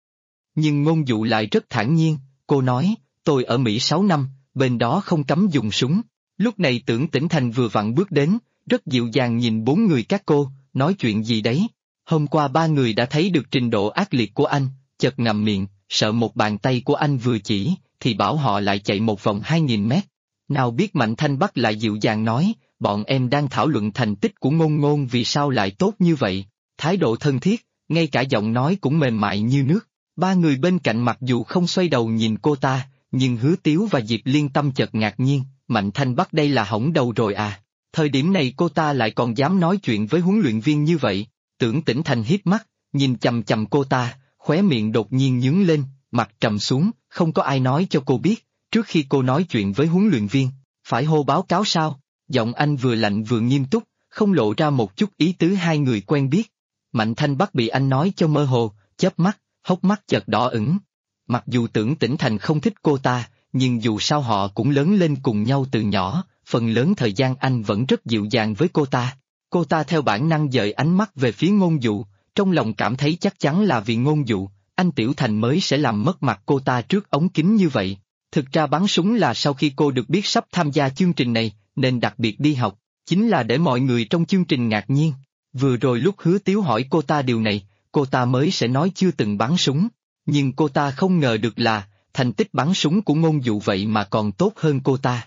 Nhưng Ngôn Dụ lại rất thản nhiên, cô nói, tôi ở Mỹ 6 năm, bên đó không cấm dùng súng. Lúc này Tưởng Tĩnh Thành vừa vặn bước đến, rất dịu dàng nhìn bốn người các cô, nói chuyện gì đấy. Hôm qua ba người đã thấy được trình độ ác liệt của anh, chợt ngậm miệng, sợ một bàn tay của anh vừa chỉ, thì bảo họ lại chạy một vòng 2.000 mét. Nào biết Mạnh Thanh Bắc lại dịu dàng nói, bọn em đang thảo luận thành tích của Ngôn Ngôn vì sao lại tốt như vậy. Thái độ thân thiết, ngay cả giọng nói cũng mềm mại như nước. Ba người bên cạnh mặc dù không xoay đầu nhìn cô ta, nhưng Hứa Tiếu và Diệp Liên Tâm chợt ngạc nhiên, Mạnh Thanh Bắc đây là hỏng đầu rồi à. Thời điểm này cô ta lại còn dám nói chuyện với huấn luyện viên như vậy. Tưởng Tĩnh Thành híp mắt, nhìn chằm chằm cô ta, khóe miệng đột nhiên nhướng lên, mặt trầm xuống, không có ai nói cho cô biết, trước khi cô nói chuyện với huấn luyện viên, phải hô báo cáo sao? Giọng anh vừa lạnh vừa nghiêm túc, không lộ ra một chút ý tứ hai người quen biết. Mạnh Thanh Bắc bị anh nói cho mơ hồ, chớp mắt, hốc mắt chợt đỏ ửng. Mặc dù Tưởng Tĩnh Thành không thích cô ta, nhưng dù sao họ cũng lớn lên cùng nhau từ nhỏ, phần lớn thời gian anh vẫn rất dịu dàng với cô ta. Cô ta theo bản năng dời ánh mắt về phía Ngôn Dụ, trong lòng cảm thấy chắc chắn là vì Ngôn Dụ, anh Tiểu Thành mới sẽ làm mất mặt cô ta trước ống kính như vậy. Thực ra bắn súng là sau khi cô được biết sắp tham gia chương trình này, nên đặc biệt đi học, chính là để mọi người trong chương trình ngạc nhiên. Vừa rồi lúc Hứa Tiếu hỏi cô ta điều này, cô ta mới sẽ nói chưa từng bắn súng, nhưng cô ta không ngờ được là, thành tích bắn súng của Ngôn Dụ vậy mà còn tốt hơn cô ta.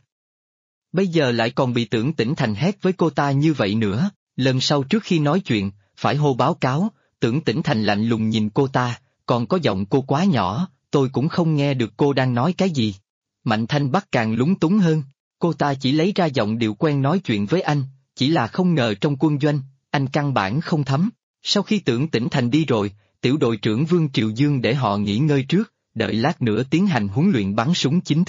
Bây giờ lại còn bị Tưởng Tĩnh Thành hét với cô ta như vậy nữa, lần sau trước khi nói chuyện, phải hô báo cáo. Tưởng Tĩnh Thành lạnh lùng nhìn cô ta, còn có giọng cô quá nhỏ, tôi cũng không nghe được cô đang nói cái gì. Mạnh Thanh Bắc càng lúng túng hơn, cô ta chỉ lấy ra giọng điệu quen nói chuyện với anh, chỉ là không ngờ trong quân doanh, anh căn bản không thấm. Sau khi Tưởng Tĩnh Thành đi rồi, tiểu đội trưởng Vương Triều Dương để họ nghỉ ngơi trước, đợi lát nữa tiến hành huấn luyện bắn súng chính thức.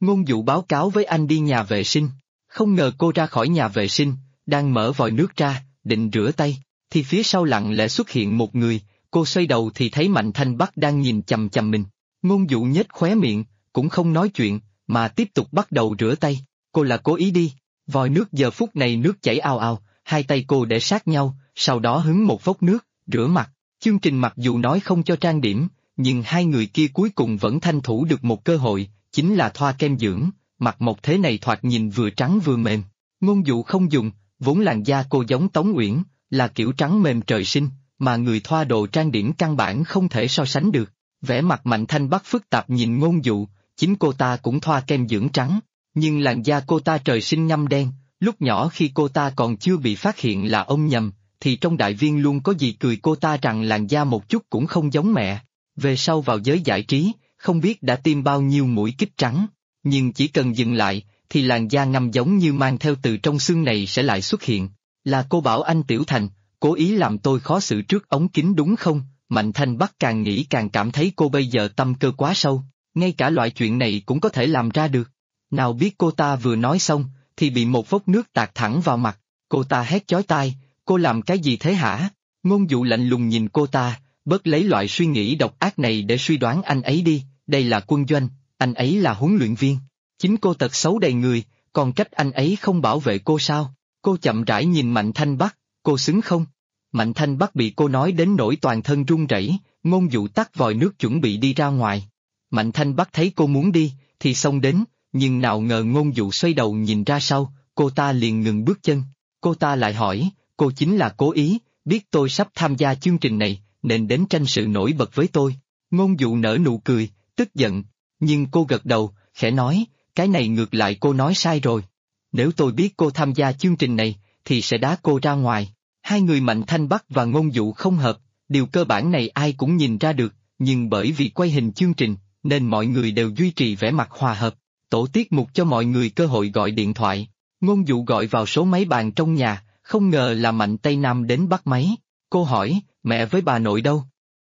Ngôn Dụ báo cáo với anh đi nhà vệ sinh. Không ngờ cô ra khỏi nhà vệ sinh, đang mở vòi nước ra, định rửa tay, thì phía sau lặng lẽ xuất hiện một người, cô xoay đầu thì thấy Mạnh Thanh Bắc đang nhìn chằm chằm mình. Ngôn Dụ nhếch khóe miệng, cũng không nói chuyện, mà tiếp tục bắt đầu rửa tay. Cô là cố ý đi. Vòi nước giờ phút này nước chảy ào ào, hai tay cô để sát nhau, sau đó hứng một vốc nước, rửa mặt. Chương Trình mặc dù nói không cho trang điểm, nhưng hai người kia cuối cùng vẫn tranh thủ được một cơ hội, chính là thoa kem dưỡng, mặt một thế này thoạt nhìn vừa trắng vừa mềm. Ngôn Dụ không dùng, vốn làn da cô giống Tống Uyển, là kiểu trắng mềm trời sinh, mà người thoa đồ trang điểm căn bản không thể so sánh được. Vẻ mặt Mạnh Thanh Bắc phức tạp nhìn Ngôn Dụ, chính cô ta cũng thoa kem dưỡng trắng, nhưng làn da cô ta trời sinh ngăm đen, lúc nhỏ khi cô ta còn chưa bị phát hiện là ông nhầm, thì trong đại viên luôn có gì cười cô ta rằng làn da một chút cũng không giống mẹ. Về sau vào giới giải trí, không biết đã tiêm bao nhiêu mũi kích trắng, nhưng chỉ cần dừng lại, thì làn da ngăm giống như mang theo từ trong xương này sẽ lại xuất hiện. Là cô bảo anh Tiểu Thành, cố ý làm tôi khó xử trước ống kính đúng không? Mạnh Thanh Bắc càng nghĩ càng cảm thấy cô bây giờ tâm cơ quá sâu, ngay cả loại chuyện này cũng có thể làm ra được. Nào biết cô ta vừa nói xong, thì bị một vốc nước tạt thẳng vào mặt, cô ta hét chói tai, cô làm cái gì thế hả? Ngôn Dụ lạnh lùng nhìn cô ta, bớt lấy loại suy nghĩ độc ác này để suy đoán anh ấy đi, đây là quân doanh, anh ấy là huấn luyện viên. Chính cô tật xấu đầy người, còn trách anh ấy không bảo vệ cô sao? Cô chậm rãi nhìn Mạnh Thanh Bắc, cô xứng không? Mạnh Thanh Bắc bị cô nói đến nỗi toàn thân run rẩy, Ngôn Dụ tắt vòi nước chuẩn bị đi ra ngoài. Mạnh Thanh Bắc thấy cô muốn đi, thì xông đến, nhưng nào ngờ Ngôn Dụ xoay đầu nhìn ra sau, cô ta liền ngừng bước chân. Cô ta lại hỏi, cô chính là cố ý, biết tôi sắp tham gia chương trình này, nên đến tranh sự nổi bật với tôi. Ngôn Dụ nở nụ cười, tức giận, nhưng cô gật đầu, khẽ nói, cái này ngược lại cô nói sai rồi. Nếu tôi biết cô tham gia chương trình này, thì sẽ đá cô ra ngoài. Hai người Mạnh Thanh Bắc và Ngôn Dụ không hợp, điều cơ bản này ai cũng nhìn ra được, nhưng bởi vì quay hình chương trình, nên mọi người đều duy trì vẻ mặt hòa hợp. Tổ tiết mục cho mọi người cơ hội gọi điện thoại. Ngôn Dụ gọi vào số máy bàn trong nhà, không ngờ là Mạnh Tây Nam đến bắt máy. Cô hỏi, mẹ với bà nội đâu?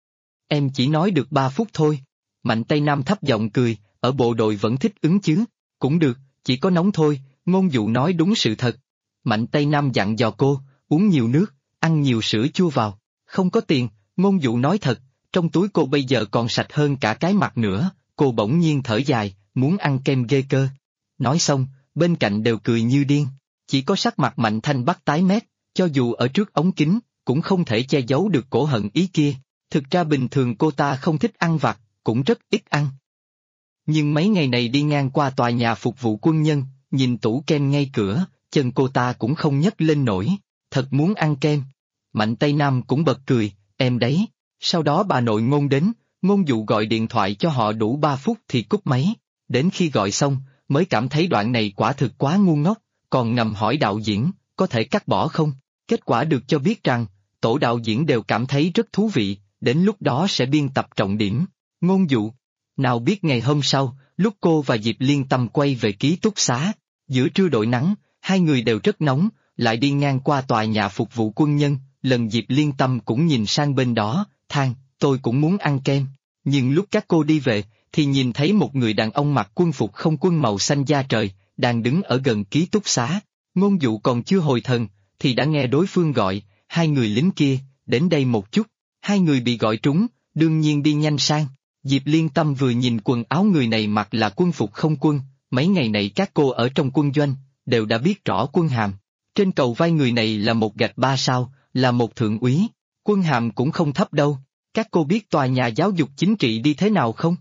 Em chỉ nói được 3 phút thôi. Mạnh Tây Nam thấp giọng cười, ở bộ đội vẫn thích ứng chứ? Cũng được, chỉ có nóng thôi. Ngôn Dụ nói đúng sự thật. Mạnh Tây Nam dặn dò cô, uống nhiều nước, ăn nhiều sữa chua vào. Không có tiền, Ngôn Dụ nói thật, trong túi cô bây giờ còn sạch hơn cả cái mặt nữa. Cô bỗng nhiên thở dài, muốn ăn kem ghê cơ. Nói xong, bên cạnh đều cười như điên. Chỉ có sắc mặt Mạnh Thanh Bắc tái mét, cho dù ở trước ống kính, cũng không thể che giấu được cổ hận ý kia. Thực ra bình thường cô ta không thích ăn vặt, cũng rất ít ăn. Nhưng mấy ngày này đi ngang qua tòa nhà phục vụ quân nhân, nhìn tủ kem ngay cửa, chân cô ta cũng không nhấc lên nổi, thật muốn ăn kem. Mạnh Tây Nam cũng bật cười, em đấy. Sau đó bà nội Ngôn đến, Ngôn Dụ gọi điện thoại cho họ đủ 3 phút thì cúp máy. Đến khi gọi xong, mới cảm thấy đoạn này quả thực quá ngu ngốc, còn ngầm hỏi đạo diễn, có thể cắt bỏ không? Kết quả được cho biết rằng, tổ đạo diễn đều cảm thấy rất thú vị, đến lúc đó sẽ biên tập trọng điểm. Ngôn Dụ. Nào biết ngày hôm sau, lúc cô và Diệp Liên Tâm quay về ký túc xá, giữa trưa đội nắng, hai người đều rất nóng, lại đi ngang qua tòa nhà phục vụ quân nhân, lần Diệp Liên Tâm cũng nhìn sang bên đó, than, tôi cũng muốn ăn kem. Nhưng lúc các cô đi về, thì nhìn thấy một người đàn ông mặc quân phục không quân màu xanh da trời, đang đứng ở gần ký túc xá. Ngôn Dụ còn chưa hồi thần, thì đã nghe đối phương gọi, hai người lính kia, đến đây một chút. Hai người bị gọi trúng, đương nhiên đi nhanh sang. Diệp Liên Tâm vừa nhìn quần áo người này mặc là quân phục không quân, mấy ngày này các cô ở trong quân doanh, đều đã biết rõ quân hàm. Trên cầu vai người này là một gạch 3 sao, là một thượng úy, quân hàm cũng không thấp đâu. Các cô biết tòa nhà giáo dục chính trị đi thế nào không?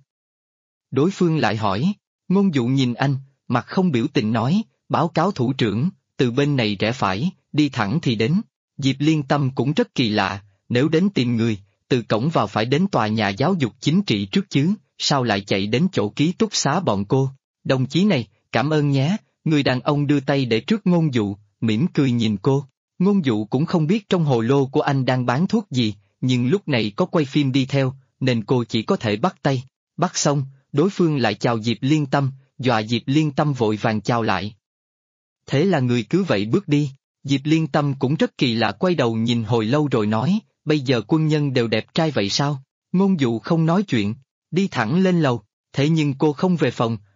Đối phương lại hỏi, Ngôn Dụ nhìn anh, mặt không biểu tình nói, báo cáo thủ trưởng, từ bên này rẽ phải, đi thẳng thì đến. Diệp Liên Tâm cũng rất kỳ lạ, nếu đến tìm người, từ cổng vào phải đến tòa nhà giáo dục chính trị trước chứ, sao lại chạy đến chỗ ký túc xá bọn cô? Đồng chí này, cảm ơn nhé, người đàn ông đưa tay để trước Ngôn Dụ, mỉm cười nhìn cô. Ngôn Dụ cũng không biết trong hồ lô của anh đang bán thuốc gì, nhưng lúc này có quay phim đi theo, nên cô chỉ có thể bắt tay. Bắt xong, đối phương lại chào Diệp Liên Tâm, dọa Diệp Liên Tâm vội vàng chào lại. Thế là người cứ vậy bước đi. Diệp Liên Tâm cũng rất kỳ lạ, quay đầu nhìn hồi lâu rồi nói, bây giờ quân nhân đều đẹp trai vậy sao? Ngôn Dụ không nói chuyện, đi thẳng lên lầu, thế nhưng cô không về phòng,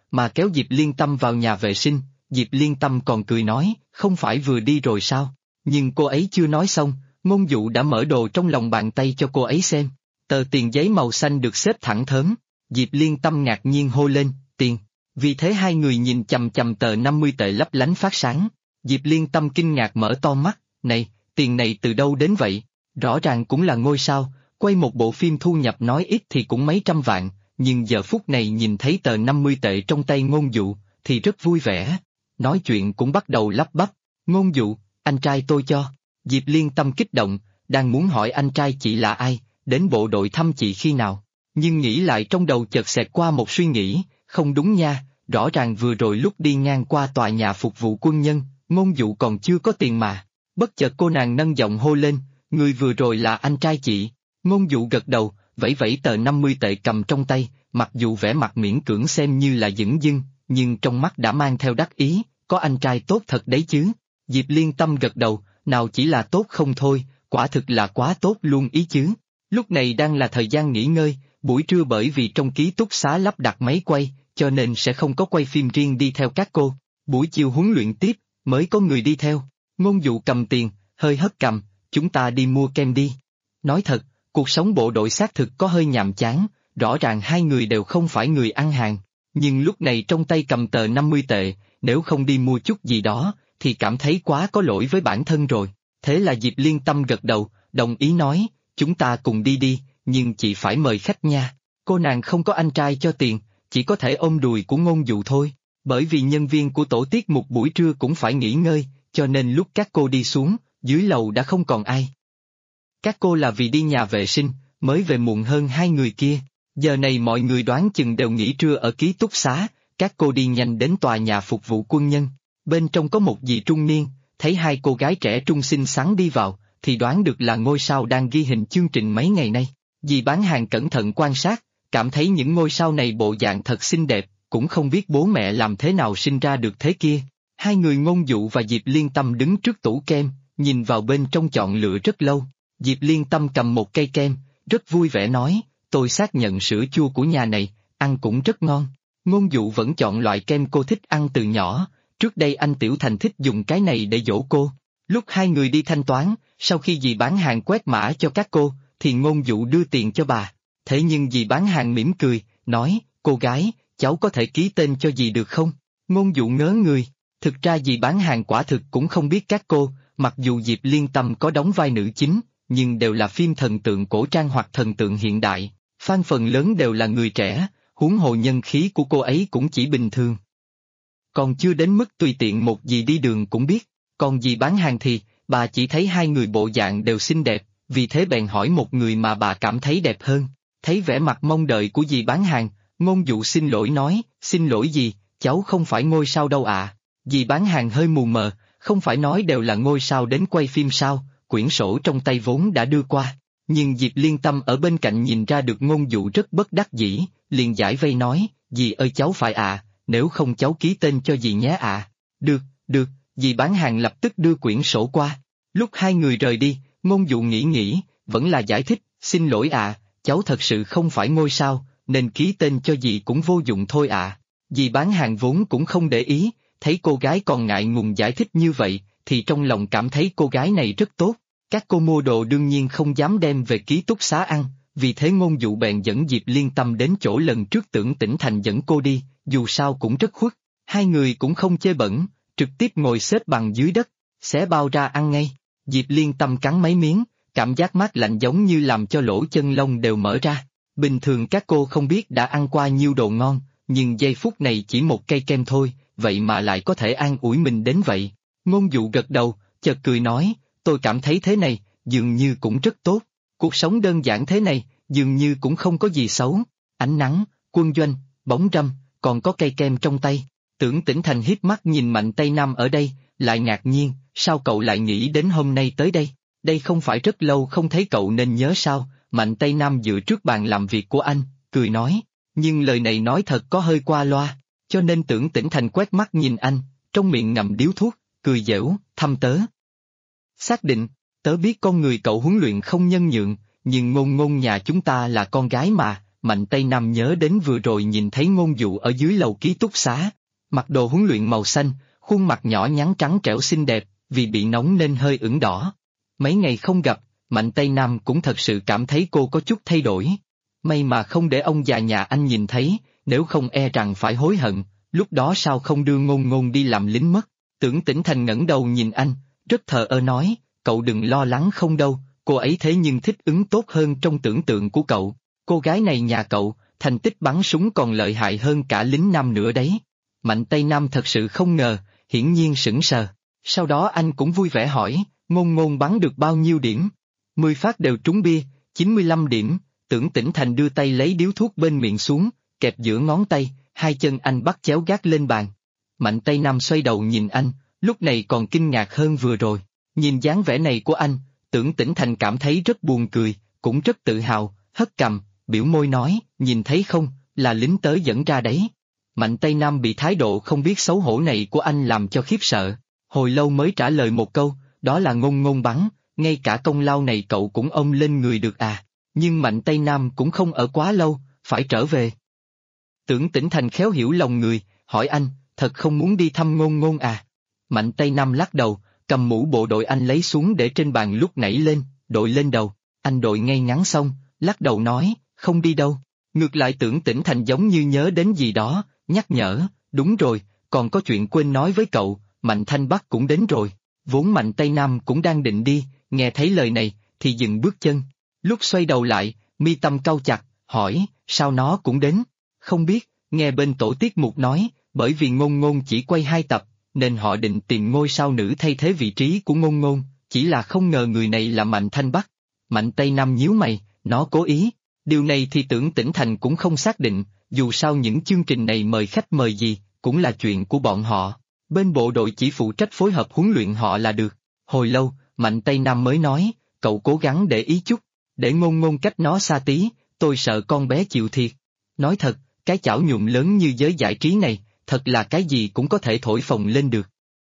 mà kéo Diệp Liên Tâm vào nhà vệ sinh. Diệp Liên Tâm còn cười nói, không phải vừa đi rồi sao? Nhưng cô ấy chưa nói xong, Ngôn Dụ đã mở đồ trong lòng bàn tay cho cô ấy xem. Tờ tiền giấy màu xanh được xếp thẳng thớm. Diệp Liên Tâm ngạc nhiên hô lên, tiền. Vì thế hai người nhìn chằm chằm tờ 50 tệ lấp lánh phát sáng. Diệp Liên Tâm kinh ngạc mở to mắt, này, tiền này từ đâu đến vậy? Rõ ràng cũng là ngôi sao, quay một bộ phim thu nhập nói ít thì cũng mấy trăm vạn, nhưng giờ phút này nhìn thấy tờ 50 tệ trong tay Ngôn Dụ, thì rất vui vẻ. Nói chuyện cũng bắt đầu lắp bắp, Ngôn Dụ, anh trai tôi cho. Diệp Liên Tâm kích động, đang muốn hỏi anh trai chị là ai, đến bộ đội thăm chị khi nào, nhưng nghĩ lại trong đầu chợt xẹt qua một suy nghĩ, không đúng nha, rõ ràng vừa rồi lúc đi ngang qua tòa nhà phục vụ quân nhân, Ngôn Dụ còn chưa có tiền mà. Bất chợt cô nàng nâng giọng hô lên, người vừa rồi là anh trai chị. Ngôn Dụ gật đầu, vẫy vẫy tờ 50 tệ cầm trong tay, mặc dù vẻ mặt miễn cưỡng xem như là dửng dưng, nhưng trong mắt đã mang theo đắc ý, có anh trai tốt thật đấy chứ. Diệp Liên Tâm gật đầu, nào chỉ là tốt không thôi, quả thực là quá tốt luôn ý chứ. Lúc này đang là thời gian nghỉ ngơi, buổi trưa bởi vì trong ký túc xá lắp đặt máy quay, cho nên sẽ không có quay phim riêng đi theo các cô. Buổi chiều huấn luyện tiếp, mới có người đi theo. Ngôn Dụ cầm tiền, hơi hất cằm, chúng ta đi mua kem đi. Nói thật, cuộc sống bộ đội xác thực có hơi nhàm chán, rõ ràng hai người đều không phải người ăn hàng. Nhưng lúc này trong tay cầm tờ 50 tệ, nếu không đi mua chút gì đó, thì cảm thấy quá có lỗi với bản thân rồi. Thế là Diệp Liên Tâm gật đầu, đồng ý nói, chúng ta cùng đi đi, nhưng chị phải mời khách nha. Cô nàng không có anh trai cho tiền, chỉ có thể ôm đùi của Ngôn Dụ thôi. Bởi vì nhân viên của tổ tiết mục buổi trưa cũng phải nghỉ ngơi, cho nên lúc các cô đi xuống, dưới lầu đã không còn ai. Các cô là vì đi nhà vệ sinh, mới về muộn hơn hai người kia. Giờ này mọi người đoán chừng đều nghỉ trưa ở ký túc xá, các cô đi nhanh đến tòa nhà phục vụ quân nhân. Bên trong có một dì trung niên, thấy hai cô gái trẻ trung xinh xắn đi vào, thì đoán được là ngôi sao đang ghi hình chương trình mấy ngày nay. Dì bán hàng cẩn thận quan sát, cảm thấy những ngôi sao này bộ dạng thật xinh đẹp, cũng không biết bố mẹ làm thế nào sinh ra được thế kia. Hai người Ngôn Dụ và Diệp Liên Tâm đứng trước tủ kem, nhìn vào bên trong chọn lựa rất lâu. Diệp Liên Tâm cầm một cây kem, rất vui vẻ nói, tôi xác nhận sữa chua của nhà này, ăn cũng rất ngon. Ngôn Dụ vẫn chọn loại kem cô thích ăn từ nhỏ, trước đây anh Tiểu Thành thích dùng cái này để dỗ cô. Lúc hai người đi thanh toán, sau khi dì bán hàng quét mã cho các cô, thì Ngôn Dụ đưa tiền cho bà. Thế nhưng dì bán hàng mỉm cười, nói, cô gái, cháu có thể ký tên cho dì được không? Ngôn Dụ ngớ người, thực ra dì bán hàng quả thực cũng không biết các cô, mặc dù Diệp Liên Tâm có đóng vai nữ chính, nhưng đều là phim thần tượng cổ trang hoặc thần tượng hiện đại, fan phần lớn đều là người trẻ, huống hồ nhân khí của cô ấy cũng chỉ bình thường. Còn chưa đến mức tùy tiện một dì đi đường cũng biết, còn dì bán hàng thì, bà chỉ thấy hai người bộ dạng đều xinh đẹp, vì thế bèn hỏi một người mà bà cảm thấy đẹp hơn. Thấy vẻ mặt mong đợi của dì bán hàng, Ngôn Dụ xin lỗi nói, xin lỗi dì, cháu không phải ngôi sao đâu ạ. Dì bán hàng hơi mù mờ, không phải nói đều là ngôi sao đến quay phim sao, quyển sổ trong tay vốn đã đưa qua. Nhưng Diệp Liên Tâm ở bên cạnh nhìn ra được Ngôn Dụ rất bất đắc dĩ, liền giải vây nói, dì ơi cháu phải nếu không cháu ký tên cho dì nhé Được, được, dì bán hàng lập tức đưa quyển sổ qua. Lúc hai người rời đi, Ngôn Dụ nghĩ, vẫn là giải thích, xin lỗi cháu thật sự không phải ngôi sao, nên ký tên cho dì cũng vô dụng thôi Dì bán hàng vốn cũng không để ý, thấy cô gái còn ngại ngùng giải thích như vậy, thì trong lòng cảm thấy cô gái này rất tốt. Các cô mua đồ đương nhiên không dám đem về ký túc xá ăn, vì thế Ngôn Dụ bèn dẫn Diệp Liên Tâm đến chỗ lần trước Tưởng Tĩnh Thành dẫn cô đi, dù sao cũng rất khuất. Hai người cũng không chê bẩn, trực tiếp ngồi xếp bằng dưới đất, xé bao ra ăn ngay. Diệp Liên Tâm cắn mấy miếng, cảm giác mát lạnh giống như làm cho lỗ chân lông đều mở ra. Bình thường các cô không biết đã ăn qua nhiêu đồ ngon, nhưng giây phút này chỉ một cây kem thôi, vậy mà lại có thể an ủi mình đến vậy. Ngôn Dụ gật đầu, chợt cười nói, tôi cảm thấy thế này, dường như cũng rất tốt. Cuộc sống đơn giản thế này, dường như cũng không có gì xấu. Ánh nắng, quân doanh, bóng râm, còn có cây kem trong tay. Tưởng Tĩnh Thành hít mắt nhìn Mạnh Tây Nam ở đây, lại ngạc nhiên, sao cậu lại nghĩ đến hôm nay tới đây? Đây không phải rất lâu không thấy cậu nên nhớ sao? Mạnh Tây Nam dựa trước bàn làm việc của anh, cười nói, nhưng lời này nói thật có hơi qua loa, cho nên Tưởng Tĩnh Thành quét mắt nhìn anh, trong miệng ngậm điếu thuốc, cười dẻo, thăm tớ. Xác định, tớ biết con người cậu huấn luyện không nhân nhượng, nhưng Ngôn Ngôn nhà chúng ta là con gái mà Mạnh Tây Nam nhớ đến vừa rồi nhìn thấy Ngôn Dụ ở dưới lầu ký túc xá, mặc đồ huấn luyện màu xanh, khuôn mặt nhỏ nhắn trắng trẻo xinh đẹp, vì bị nóng nên hơi ửng đỏ. Mấy ngày không gặp, Mạnh Tây Nam cũng thật sự cảm thấy cô có chút thay đổi. May mà không để ông già nhà anh nhìn thấy, nếu không e rằng phải hối hận, lúc đó sao không đưa Ngôn Ngôn đi làm lính mất. Tưởng Tĩnh Thành ngẩng đầu nhìn anh, rất thờ ơ nói, cậu đừng lo lắng không đâu, cô ấy thế nhưng thích ứng tốt hơn trong tưởng tượng của cậu. Cô gái này nhà cậu, thành tích bắn súng còn lợi hại hơn cả lính nam nữa đấy. Mạnh Tây Nam thật sự không ngờ, hiển nhiên sững sờ. Sau đó anh cũng vui vẻ hỏi, Ngôn Ngôn bắn được bao nhiêu điểm? 10 phát đều trúng bia, 95 điểm. Tưởng Tĩnh Thành đưa tay lấy điếu thuốc bên miệng xuống, kẹp giữa ngón tay, hai chân anh bắt chéo gác lên bàn. Mạnh Tây Nam xoay đầu nhìn anh, lúc này còn kinh ngạc hơn vừa rồi. Nhìn dáng vẻ này của anh, Tưởng Tĩnh Thành cảm thấy rất buồn cười, cũng rất tự hào, hất cằm, biểu môi nói, nhìn thấy không, là lính tới dẫn ra đấy. Mạnh Tây Nam bị thái độ không biết xấu hổ này của anh làm cho khiếp sợ, hồi lâu mới trả lời một câu, đó là Ngôn Ngôn bắn, ngay cả công lao này cậu cũng ôm lên người được à, nhưng Mạnh Tây Nam cũng không ở quá lâu, phải trở về. Tưởng Tĩnh Thành khéo hiểu lòng người, hỏi anh, thật không muốn đi thăm Ngôn Ngôn à? Mạnh Tây Nam lắc đầu, cầm mũ bộ đội anh lấy xuống để trên bàn lúc nãy lên, đội lên đầu, anh đội ngay ngắn xong, lắc đầu nói, không đi đâu. Ngược lại Tưởng Tĩnh Thành giống như nhớ đến gì đó, nhắc nhở, đúng rồi, còn có chuyện quên nói với cậu, Mạnh Thanh Bắc cũng đến rồi. Vốn Mạnh Tây Nam cũng đang định đi, nghe thấy lời này, thì dừng bước chân. Lúc xoay đầu lại, mi tâm cau chặt, hỏi, sao nó cũng đến? Không biết, nghe bên tổ tiết mục nói, bởi vì Ngôn Ngôn chỉ quay 2 tập, nên họ định tìm ngôi sao nữ thay thế vị trí của Ngôn Ngôn, chỉ là không ngờ người này là Mạnh Thanh Bắc. Mạnh Tây Nam nhíu mày, nó cố ý. Điều này thì Tưởng Tĩnh Thành cũng không xác định, dù sao những chương trình này mời khách mời gì, cũng là chuyện của bọn họ. Bên bộ đội chỉ phụ trách phối hợp huấn luyện họ là được. Hồi lâu, Mạnh Tây Nam mới nói, cậu cố gắng để ý chút, để Ngôn Ngôn cách nó xa tí, tôi sợ con bé chịu thiệt. Nói thật, cái chảo nhuộm lớn như giới giải trí này, thật là cái gì cũng có thể thổi phồng lên được.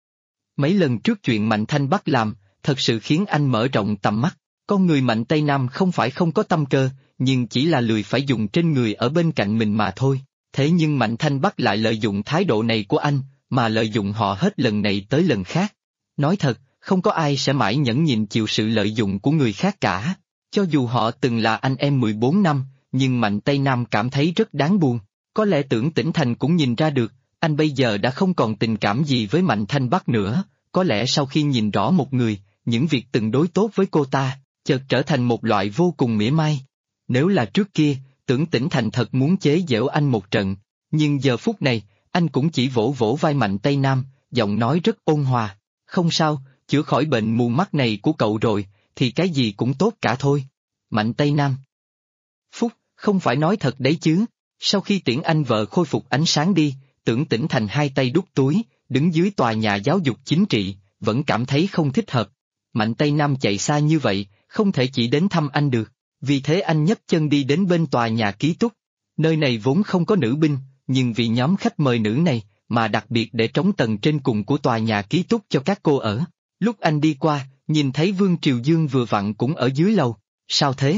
Mấy lần trước chuyện Mạnh Thanh Bắc làm, thật sự khiến anh mở rộng tầm mắt. Con người Mạnh Tây Nam không phải không có tâm cơ, nhưng chỉ là lười phải dùng trên người ở bên cạnh mình mà thôi. Thế nhưng Mạnh Thanh Bắc lại lợi dụng thái độ này của anh, mà lợi dụng họ hết lần này tới lần khác. Nói thật, không có ai sẽ mãi nhẫn nhịn chịu sự lợi dụng của người khác cả. Cho dù họ từng là anh em 14 năm, nhưng Mạnh Tây Nam cảm thấy rất đáng buồn. Có lẽ Tưởng Tĩnh Thành cũng nhìn ra được, anh bây giờ đã không còn tình cảm gì với Mạnh Thanh Bắc nữa. Có lẽ sau khi nhìn rõ một người, những việc từng đối tốt với cô ta, chợt trở thành một loại vô cùng mỉa mai. Nếu là trước kia, Tưởng Tĩnh Thành thật muốn chế giễu anh một trận, nhưng giờ phút này, anh cũng chỉ vỗ vỗ vai Mạnh Tây Nam, giọng nói rất ôn hòa. Không sao, chữa khỏi bệnh mù mắt này của cậu rồi, thì cái gì cũng tốt cả thôi. Mạnh Tây Nam. Phúc, không phải nói thật đấy chứ. Sau khi tiễn anh vợ khôi phục ánh sáng đi, Tưởng Tĩnh Thành hai tay đút túi, đứng dưới tòa nhà giáo dục chính trị, vẫn cảm thấy không thích hợp. Mạnh Tây Nam chạy xa như vậy, không thể chỉ đến thăm anh được. Vì thế anh nhấc chân đi đến bên tòa nhà ký túc. Nơi này vốn không có nữ binh, nhưng vì nhóm khách mời nữ này, mà đặc biệt để trống tầng trên cùng của tòa nhà ký túc cho các cô ở. Lúc anh đi qua, nhìn thấy Vương Triều Dương vừa vặn cũng ở dưới lầu. Sao thế?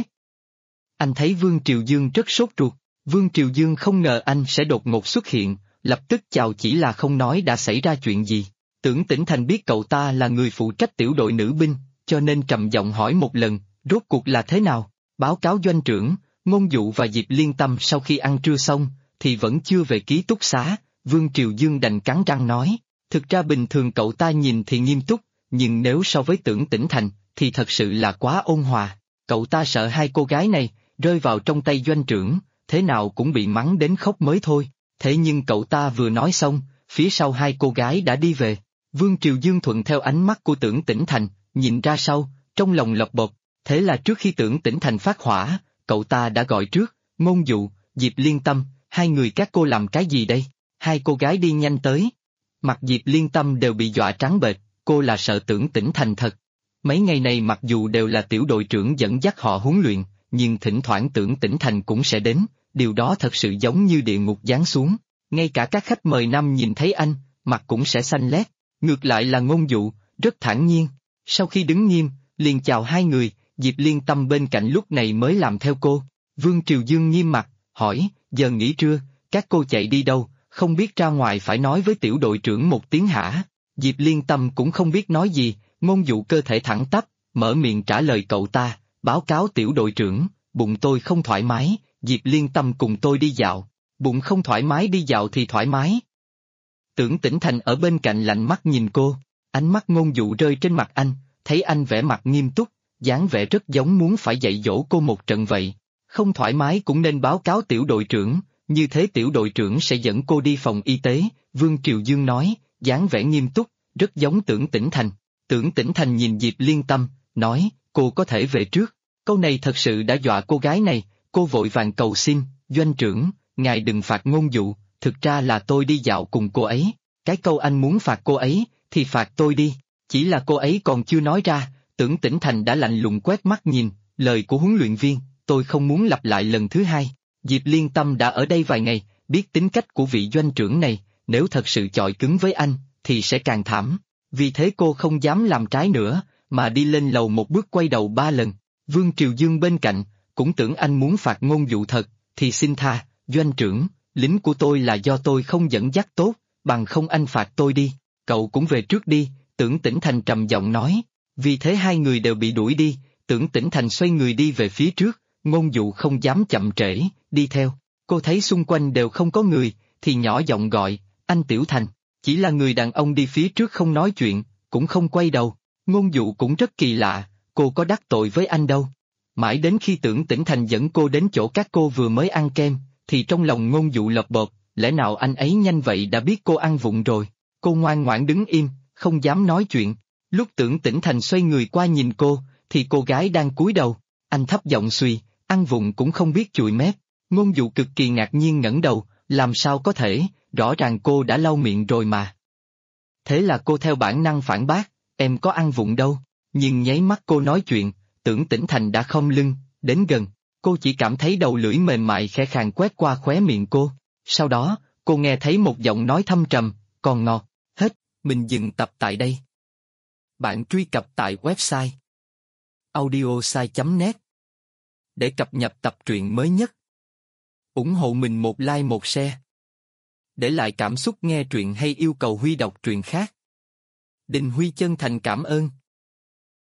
Anh thấy Vương Triều Dương rất sốt ruột. Vương Triều Dương không ngờ anh sẽ đột ngột xuất hiện, lập tức chào chỉ là không nói đã xảy ra chuyện gì. Tưởng Tĩnh Thành biết cậu ta là người phụ trách tiểu đội nữ binh, cho nên trầm giọng hỏi một lần, rốt cuộc là thế nào? Báo cáo doanh trưởng, Ngôn Dụ và Diệp Liên Tâm sau khi ăn trưa xong, thì vẫn chưa về ký túc xá. Vương Triều Dương đành cắn răng nói, thực ra bình thường cậu ta nhìn thì nghiêm túc, nhưng nếu so với Tưởng Tĩnh Thành, thì thật sự là quá ôn hòa. Cậu ta sợ hai cô gái này, rơi vào trong tay doanh trưởng, thế nào cũng bị mắng đến khóc mới thôi. Thế nhưng cậu ta vừa nói xong, phía sau hai cô gái đã đi về. Vương Triều Dương thuận theo ánh mắt của Tưởng Tĩnh Thành, nhìn ra sau, trong lòng lộc bột. Thế là trước khi Tưởng Tĩnh Thành phát hỏa, cậu ta đã gọi trước, Ngôn Dụ, Diệp Liên Tâm, hai người các cô làm cái gì đây? Hai cô gái đi nhanh tới. Mặt Diệp Liên Tâm đều bị dọa trắng bệch, cô là sợ Tưởng Tĩnh Thành thật. Mấy ngày này mặc dù đều là tiểu đội trưởng dẫn dắt họ huấn luyện, nhưng thỉnh thoảng Tưởng Tĩnh Thành cũng sẽ đến, điều đó thật sự giống như địa ngục giáng xuống. Ngay cả các khách mời nam nhìn thấy anh, mặt cũng sẽ xanh lét. Ngược lại là Ngôn Dụ, rất thản nhiên. Sau khi đứng nghiêm, liền chào hai người, Diệp Liên Tâm bên cạnh lúc này mới làm theo cô. Vương Triều Dương nghiêm mặt, hỏi, giờ nghỉ trưa, các cô chạy đi đâu, không biết ra ngoài phải nói với tiểu đội trưởng một tiếng hả? Diệp Liên Tâm cũng không biết nói gì, Ngôn Dụ cơ thể thẳng tắp, mở miệng trả lời cậu ta, báo cáo tiểu đội trưởng, bụng tôi không thoải mái, Diệp Liên Tâm cùng tôi đi dạo, bụng không thoải mái đi dạo thì thoải mái. Tưởng Tĩnh Thành ở bên cạnh lạnh mắt nhìn cô, ánh mắt Ngôn Dụ rơi trên mặt anh, thấy anh vẻ mặt nghiêm túc, dáng vẻ rất giống muốn phải dạy dỗ cô một trận vậy. Không thoải mái cũng nên báo cáo tiểu đội trưởng, như thế tiểu đội trưởng sẽ dẫn cô đi phòng y tế, Vương Triều Dương nói, dáng vẻ nghiêm túc, rất giống Tưởng Tĩnh Thành. Tưởng Tĩnh Thành nhìn Diệp Liên Tâm, nói, cô có thể về trước. Câu này thật sự đã dọa cô gái này, cô vội vàng cầu xin, doanh trưởng, ngài đừng phạt Ngôn Dụ, thực ra là tôi đi dạo cùng cô ấy, cái câu anh muốn phạt cô ấy, thì phạt tôi đi, chỉ là cô ấy còn chưa nói ra, Tưởng Tĩnh Thành đã lạnh lùng quét mắt nhìn, lời của huấn luyện viên, tôi không muốn lặp lại lần thứ hai. Diệp Liên Tâm đã ở đây vài ngày, biết tính cách của vị doanh trưởng này, nếu thật sự chọi cứng với anh, thì sẽ càng thảm. Vì thế cô không dám làm trái nữa, mà đi lên lầu một bước quay đầu 3 lần. Vương Triều Dương bên cạnh, cũng tưởng anh muốn phạt Ngôn Dụ thật, thì xin tha, doanh trưởng, lính của tôi là do tôi không dẫn dắt tốt, bằng không anh phạt tôi đi, cậu cũng về trước đi, Tưởng Tĩnh Thành trầm giọng nói. Vì thế hai người đều bị đuổi đi, Tưởng Tĩnh Thành xoay người đi về phía trước, Ngôn Dụ không dám chậm trễ, đi theo. Cô thấy xung quanh đều không có người, thì nhỏ giọng gọi, anh Tiểu Thành. Chỉ là người đàn ông đi phía trước không nói chuyện, cũng không quay đầu. Ngôn Dụ cũng rất kỳ lạ, cô có đắc tội với anh đâu. Mãi đến khi Tưởng Tĩnh Thành dẫn cô đến chỗ các cô vừa mới ăn kem, thì trong lòng Ngôn Dụ lợp bợp, lẽ nào anh ấy nhanh vậy đã biết cô ăn vụng rồi. Cô ngoan ngoãn đứng im, không dám nói chuyện. Lúc Tưởng Tĩnh Thành xoay người qua nhìn cô, thì cô gái đang cúi đầu, anh thấp giọng suy, ăn vụng cũng không biết chùi mép. Ngôn Dụ cực kỳ ngạc nhiên ngẩng đầu, làm sao có thể, rõ ràng cô đã lau miệng rồi mà. Thế là cô theo bản năng phản bác, em có ăn vụng đâu, nhưng nháy mắt cô nói chuyện, Tưởng Tĩnh Thành đã khom lưng, đến gần, cô chỉ cảm thấy đầu lưỡi mềm mại khẽ khàng quét qua khóe miệng cô, sau đó, cô nghe thấy một giọng nói thâm trầm, còn ngọt, hết, mình dừng tập tại đây. Bạn truy cập tại website audiosai.net để cập nhật tập truyện mới nhất. Ủng hộ mình một like một share. Để lại cảm xúc nghe truyện hay yêu cầu Huy đọc truyện khác. Đình Huy chân thành cảm ơn.